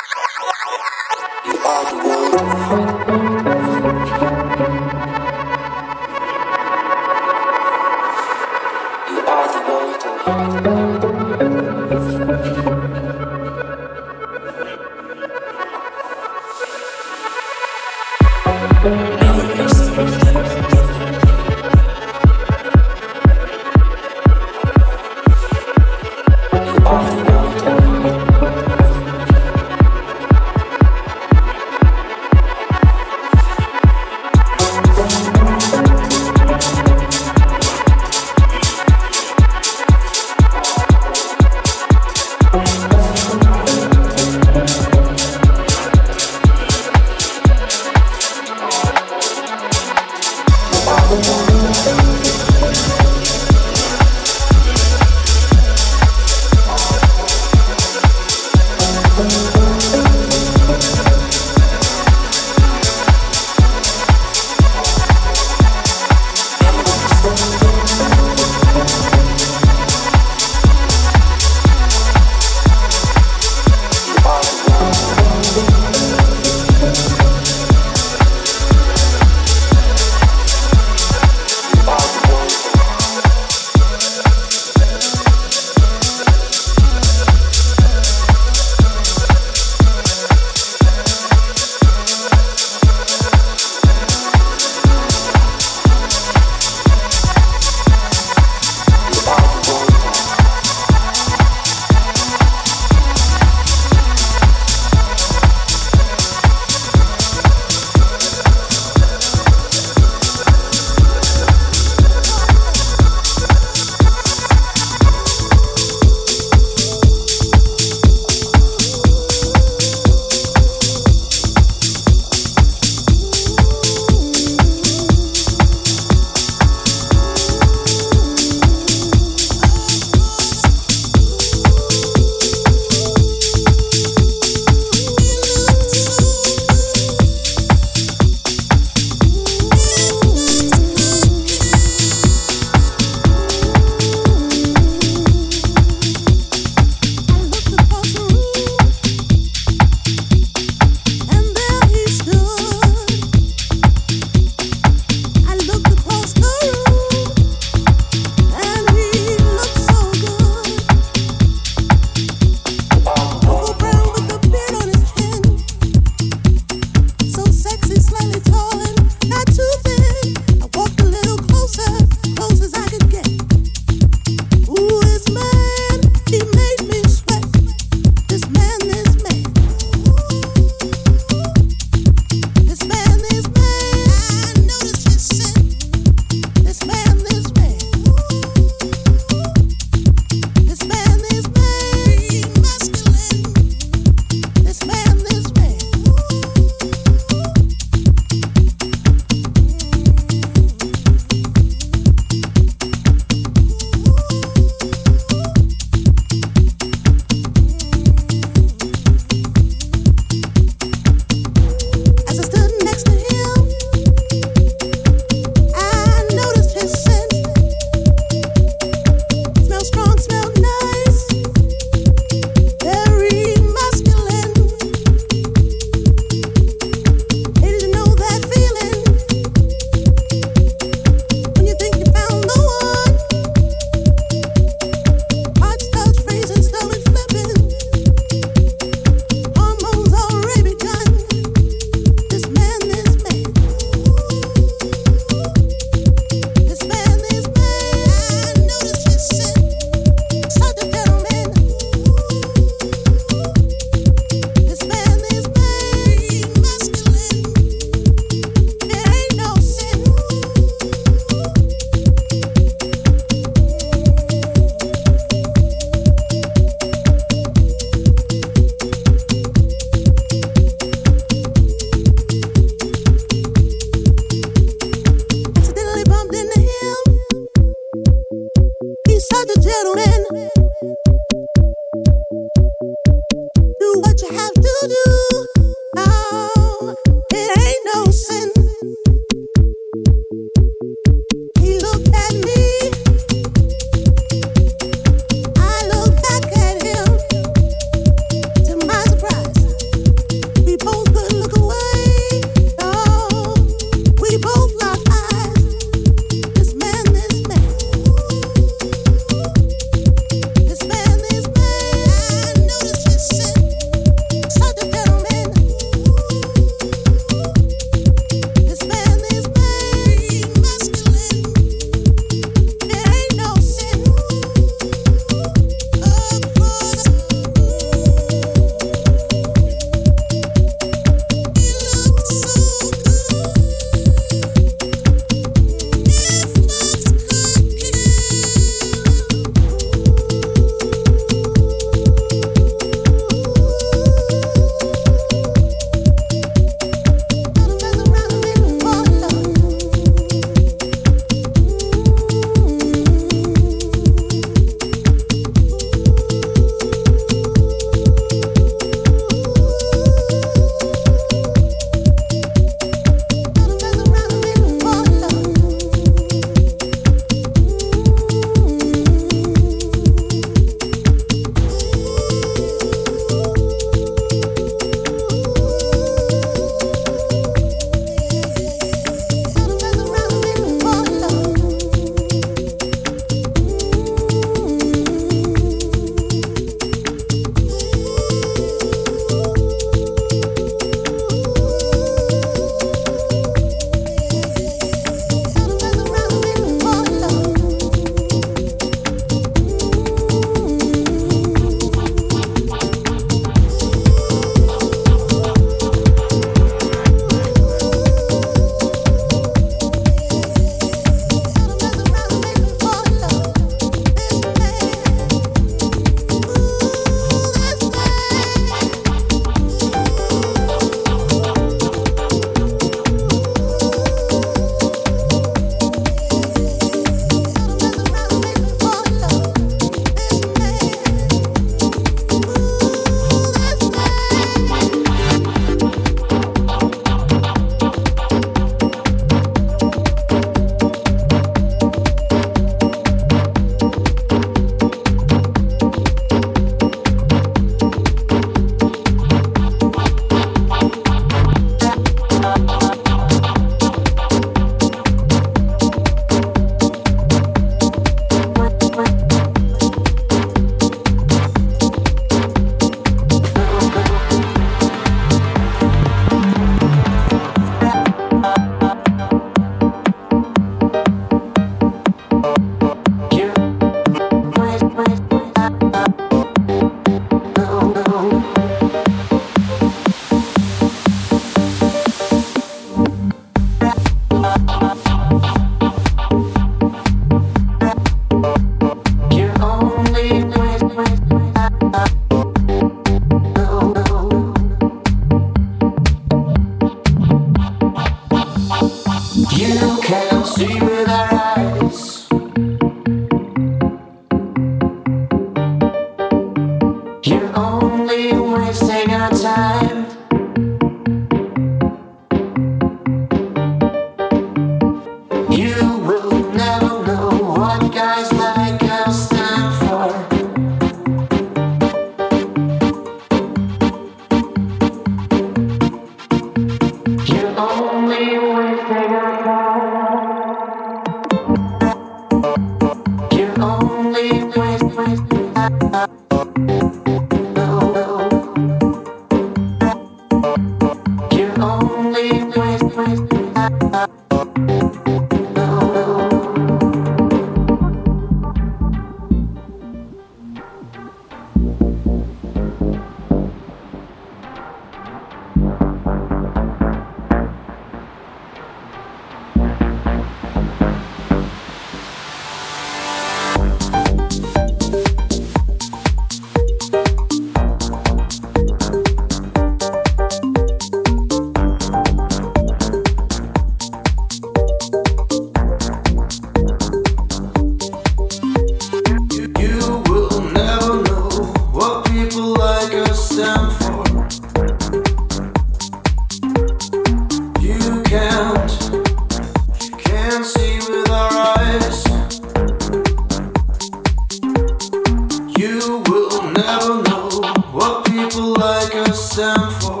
You'll never know what people like us stand for.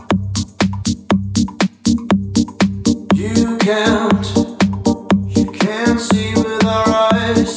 You can't, you can't see with our eyes.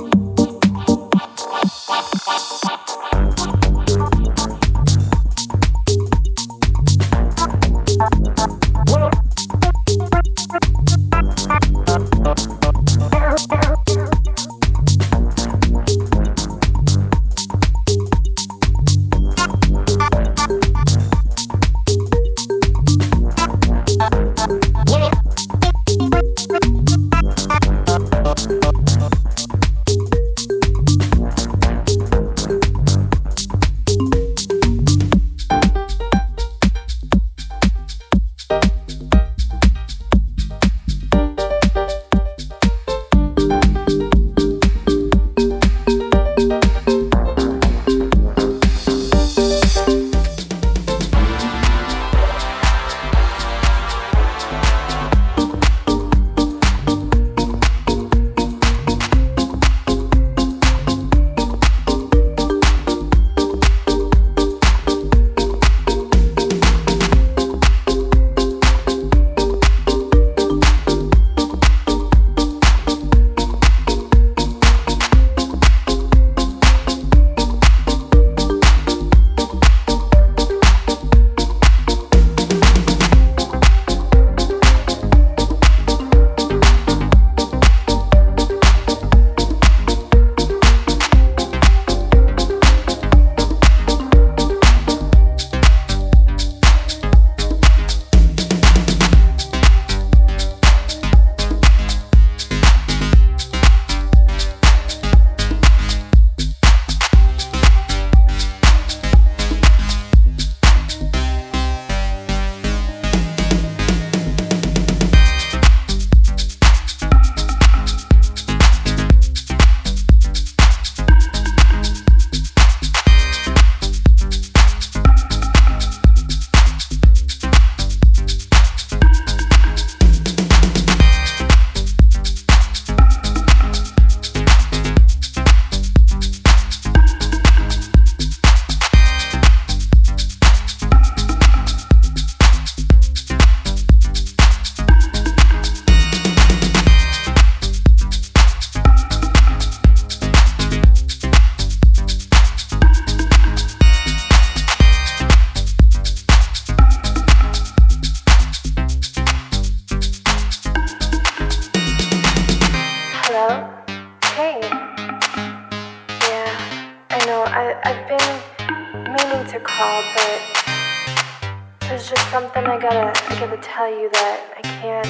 Tell you that I can't.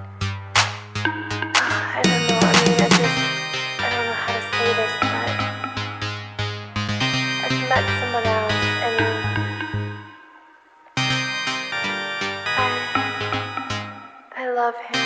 I don't know. I mean, I just I don't know how to say this, but I've met someone else, and I I love him.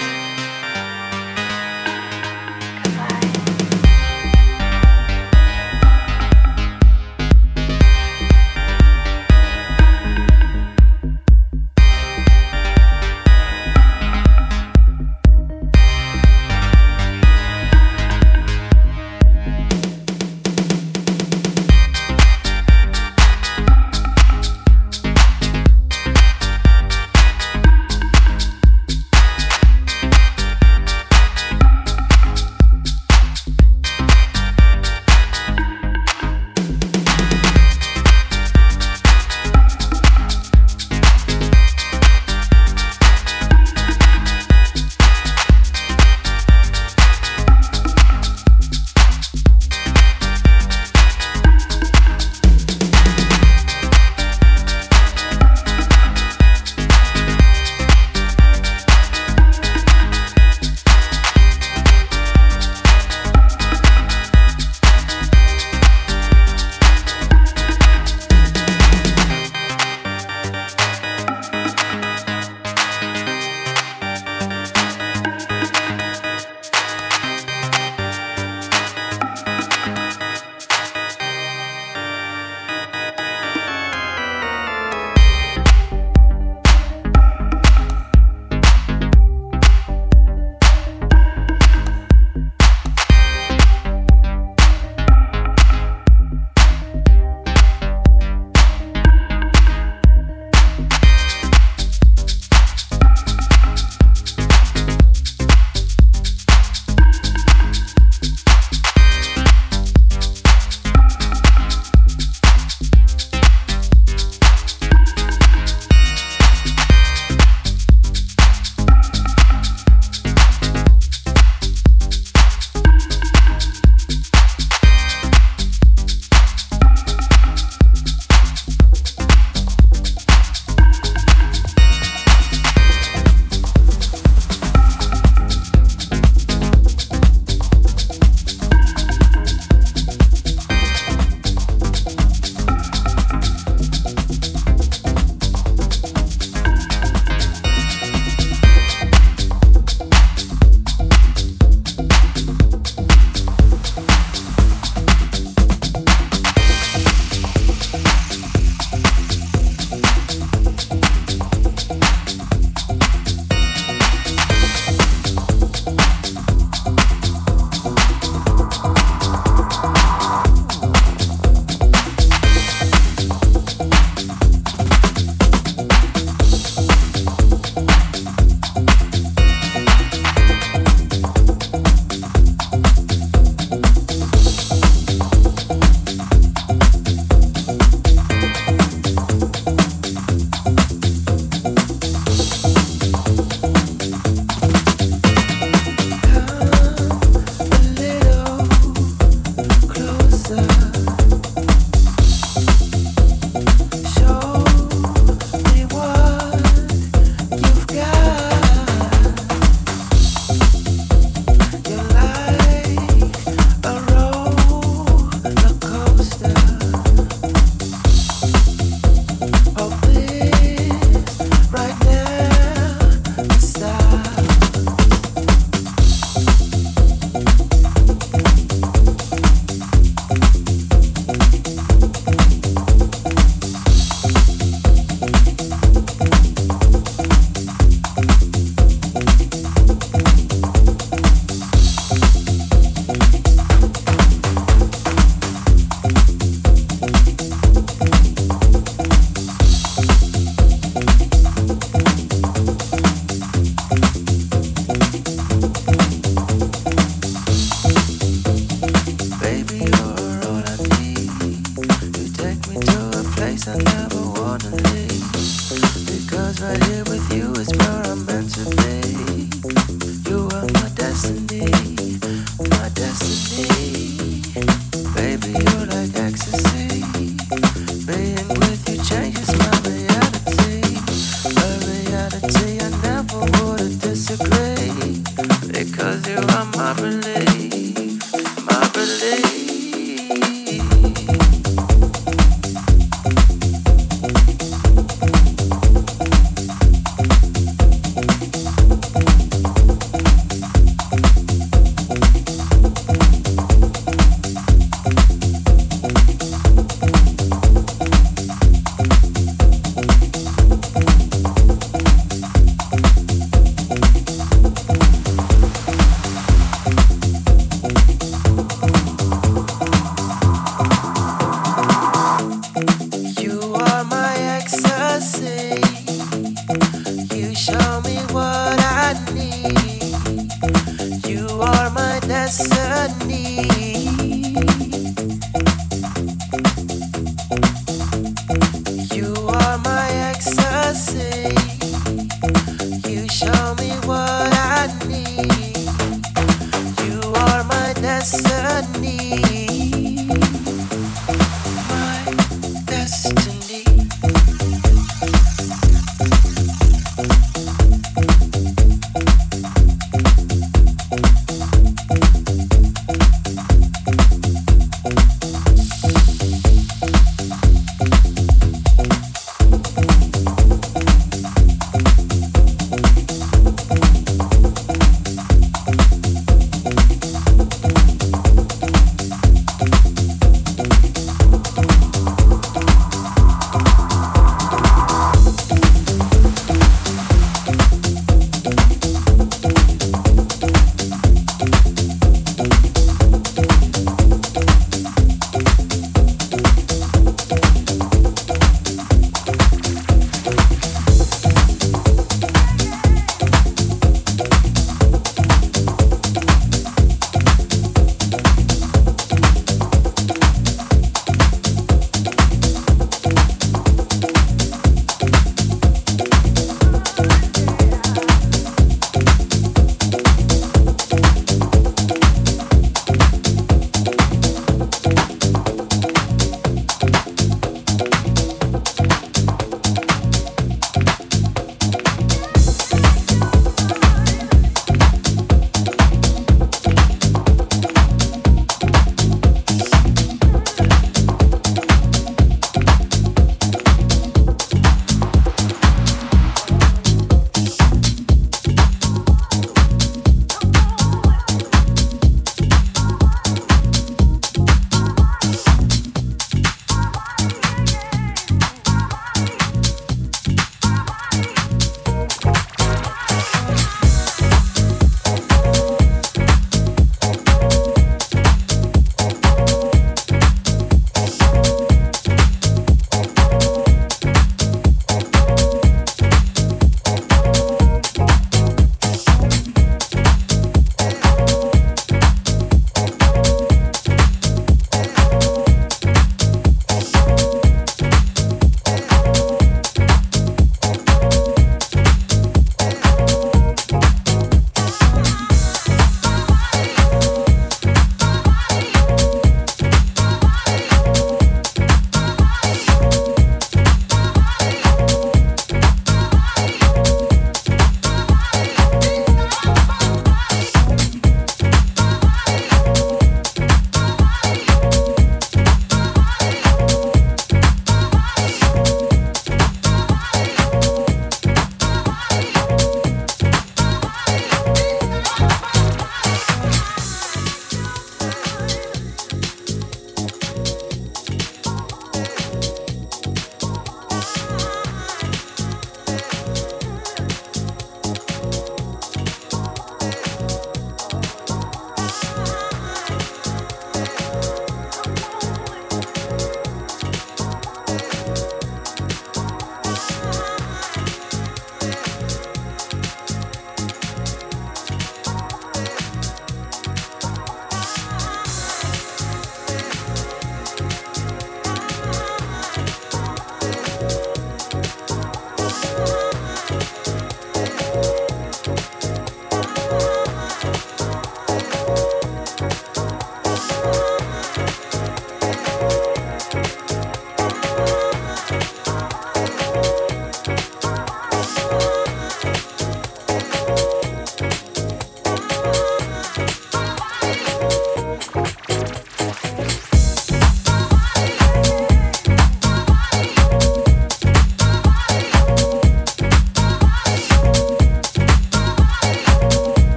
place I never wanna leave. Because right here with you is where I'm meant to be. You are my destiny, my destiny. Baby, you're like ecstasy. Being with you changes my reality. A reality I never would disagree. Because you are my belief, my belief.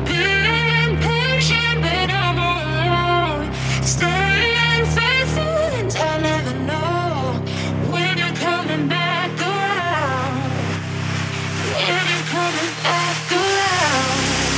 Being patient, but I'm alone. Staying faithful and I never know when you're coming back around. When you're coming back around.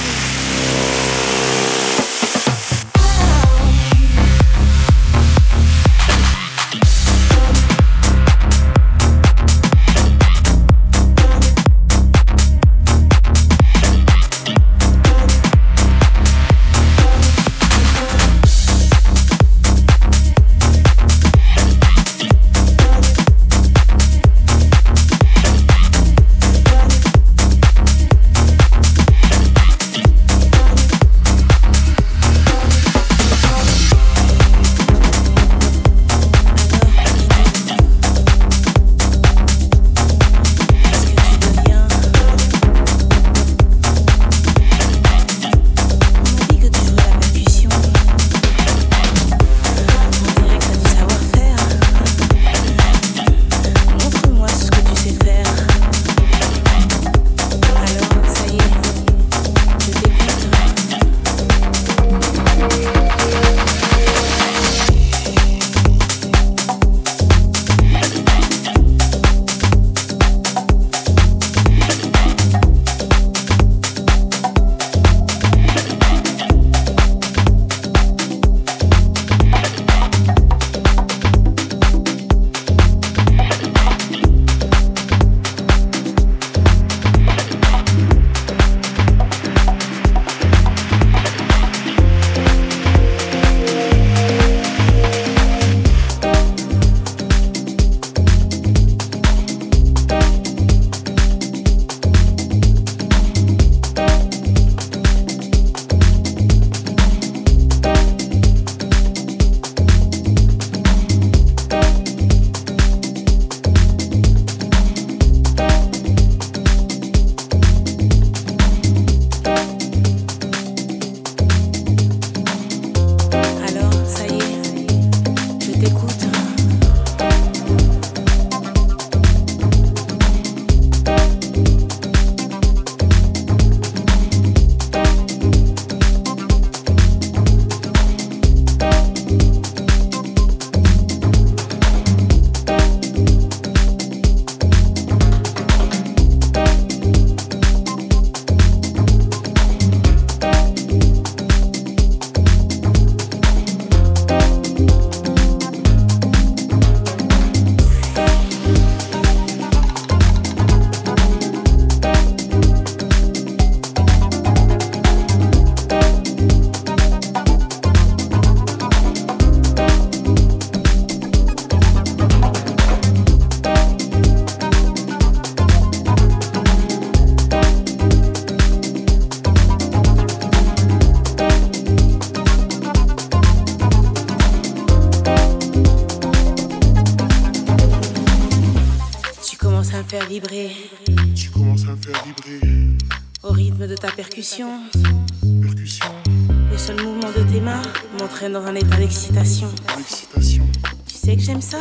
Vibrer. Tu commences à me faire vibrer. Au rythme de ta percussion. Percussion. Le seul mouvement de tes mains m'entraîne dans un état d'excitation. Excitation. Tu sais que j'aime ça.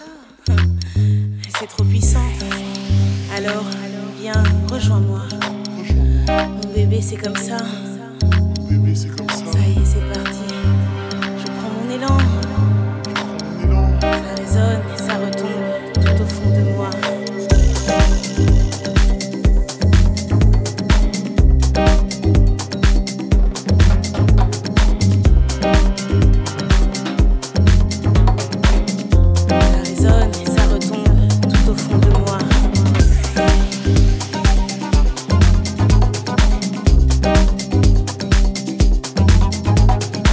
C'est trop puissant. Alors, viens, rejoins-moi. Rejoins-moi. Mon bébé, c'est comme ça. Mon bébé, c'est comme ça. Ça y est, c'est parti. Je prends mon élan. Je prends mon élan. Ça résonne et ça retombe tout au fond de moi. We'll be right back.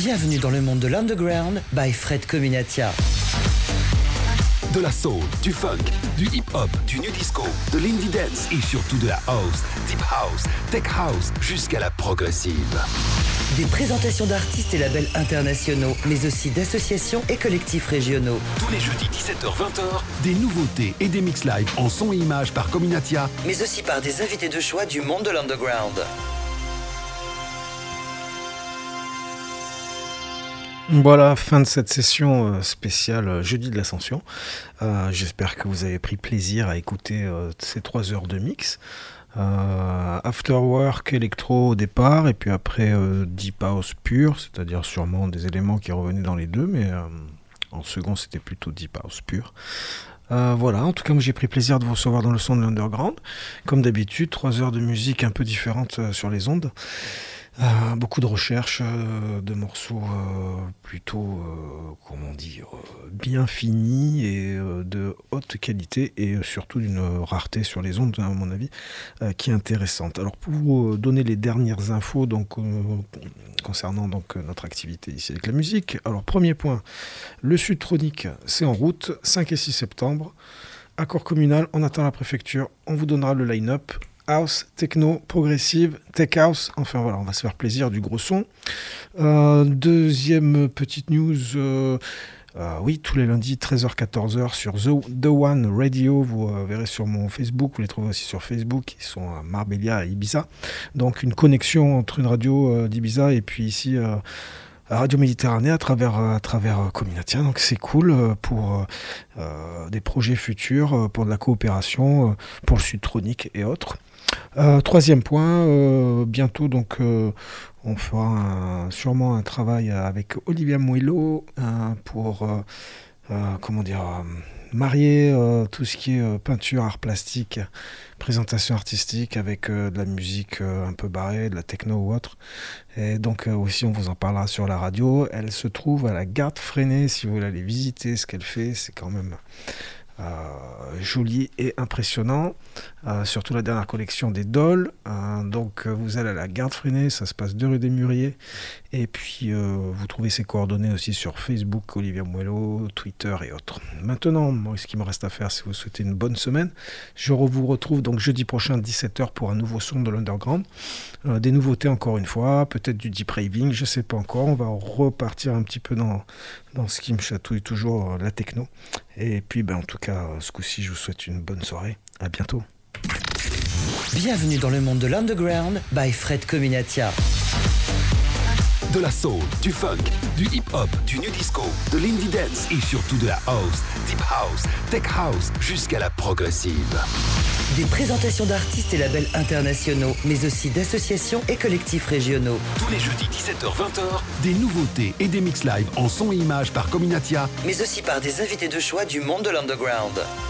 Bienvenue dans le monde de l'underground by Fred Cominatia. De la soul, du funk, du hip-hop, du new disco, de l'indie dance et surtout de la house, deep house, tech house, jusqu'à la progressive. Des présentations d'artistes et labels internationaux, mais aussi d'associations et collectifs régionaux. Tous les jeudis dix-sept heures vingt heures, des nouveautés et des mix live en son et images par Cominatia, mais aussi par des invités de choix du monde de l'underground. Voilà, fin de cette session spéciale Jeudi de l'Ascension. Euh, j'espère que vous avez pris plaisir à écouter euh, ces trois heures de mix. Euh, Afterwork, électro au départ, et puis après euh, Deep House pur, c'est-à-dire sûrement des éléments qui revenaient dans les deux, mais euh, en second c'était plutôt Deep House pur. Euh, voilà, en tout cas moi j'ai pris plaisir de vous recevoir dans le son de l'underground. Comme d'habitude, trois heures de musique un peu différentes euh, sur les ondes. Euh, beaucoup de recherches, euh, de morceaux euh, plutôt, euh, comment dire, euh, bien finis et euh, de haute qualité et euh, surtout d'une rareté sur les ondes, à mon avis, euh, qui est intéressante. Alors pour vous donner les dernières infos donc, euh, concernant donc, notre activité ici avec la musique, alors premier point, le Sudtronic c'est en route, cinq et six septembre, accord communal, on attend la préfecture, on vous donnera le line-up. House, techno, progressive, tech house, enfin voilà, on va se faire plaisir, du gros son. Euh, deuxième petite news, euh, euh, oui, tous les lundis, treize heures quatorze heures sur The, The One Radio, vous euh, verrez sur mon Facebook, vous les trouvez aussi sur Facebook, ils sont à Marbella et Ibiza. Donc une connexion entre une radio euh, d'Ibiza et puis ici... Euh, Radio Méditerranée à travers, à travers Cominatia, donc c'est cool pour euh, des projets futurs, pour de la coopération, pour le Sudtronic et autres. Euh, troisième point, euh, bientôt donc euh, on fera un, sûrement un travail avec Olivia Muello euh, pour euh, euh, comment dire euh, marier euh, tout ce qui est euh, peinture, art plastique, présentation artistique avec euh, de la musique euh, un peu barrée, de la techno ou autre. Et donc euh, aussi on vous en parlera sur la radio. Elle se trouve à la Garde Freinet, si vous voulez aller visiter ce qu'elle fait, c'est quand même euh, joli et impressionnant. Euh, surtout la dernière collection des Dolls. Euh, donc euh, vous allez à la Garde Freinet, ça se passe deux rue des Mûriers. Et puis euh, vous trouvez ses coordonnées aussi sur Facebook, Olivia Muello, Twitter et autres. Maintenant, moi, ce qu'il me reste à faire, c'est vous souhaiter une bonne semaine. Je vous retrouve donc jeudi prochain dix-sept heures pour un nouveau son de l'underground. Euh, des nouveautés encore une fois, peut-être du deep raving, je sais pas encore. On va repartir un petit peu dans, dans ce qui me chatouille toujours, euh, la techno. Et puis ben, en tout cas, ce coup-ci, je vous souhaite une bonne soirée. À bientôt. Bienvenue dans le monde de l'underground by Fred Cominatia. De la soul, du funk, du hip-hop, du new disco, de l'indie dance et surtout de la house, deep house, tech house, jusqu'à la progressive. Des présentations d'artistes et labels internationaux, mais aussi d'associations et collectifs régionaux. Tous les jeudis dix-sept heures vingt heures, des nouveautés et des mix live en son et images par Cominatia, mais aussi par des invités de choix du monde de l'underground.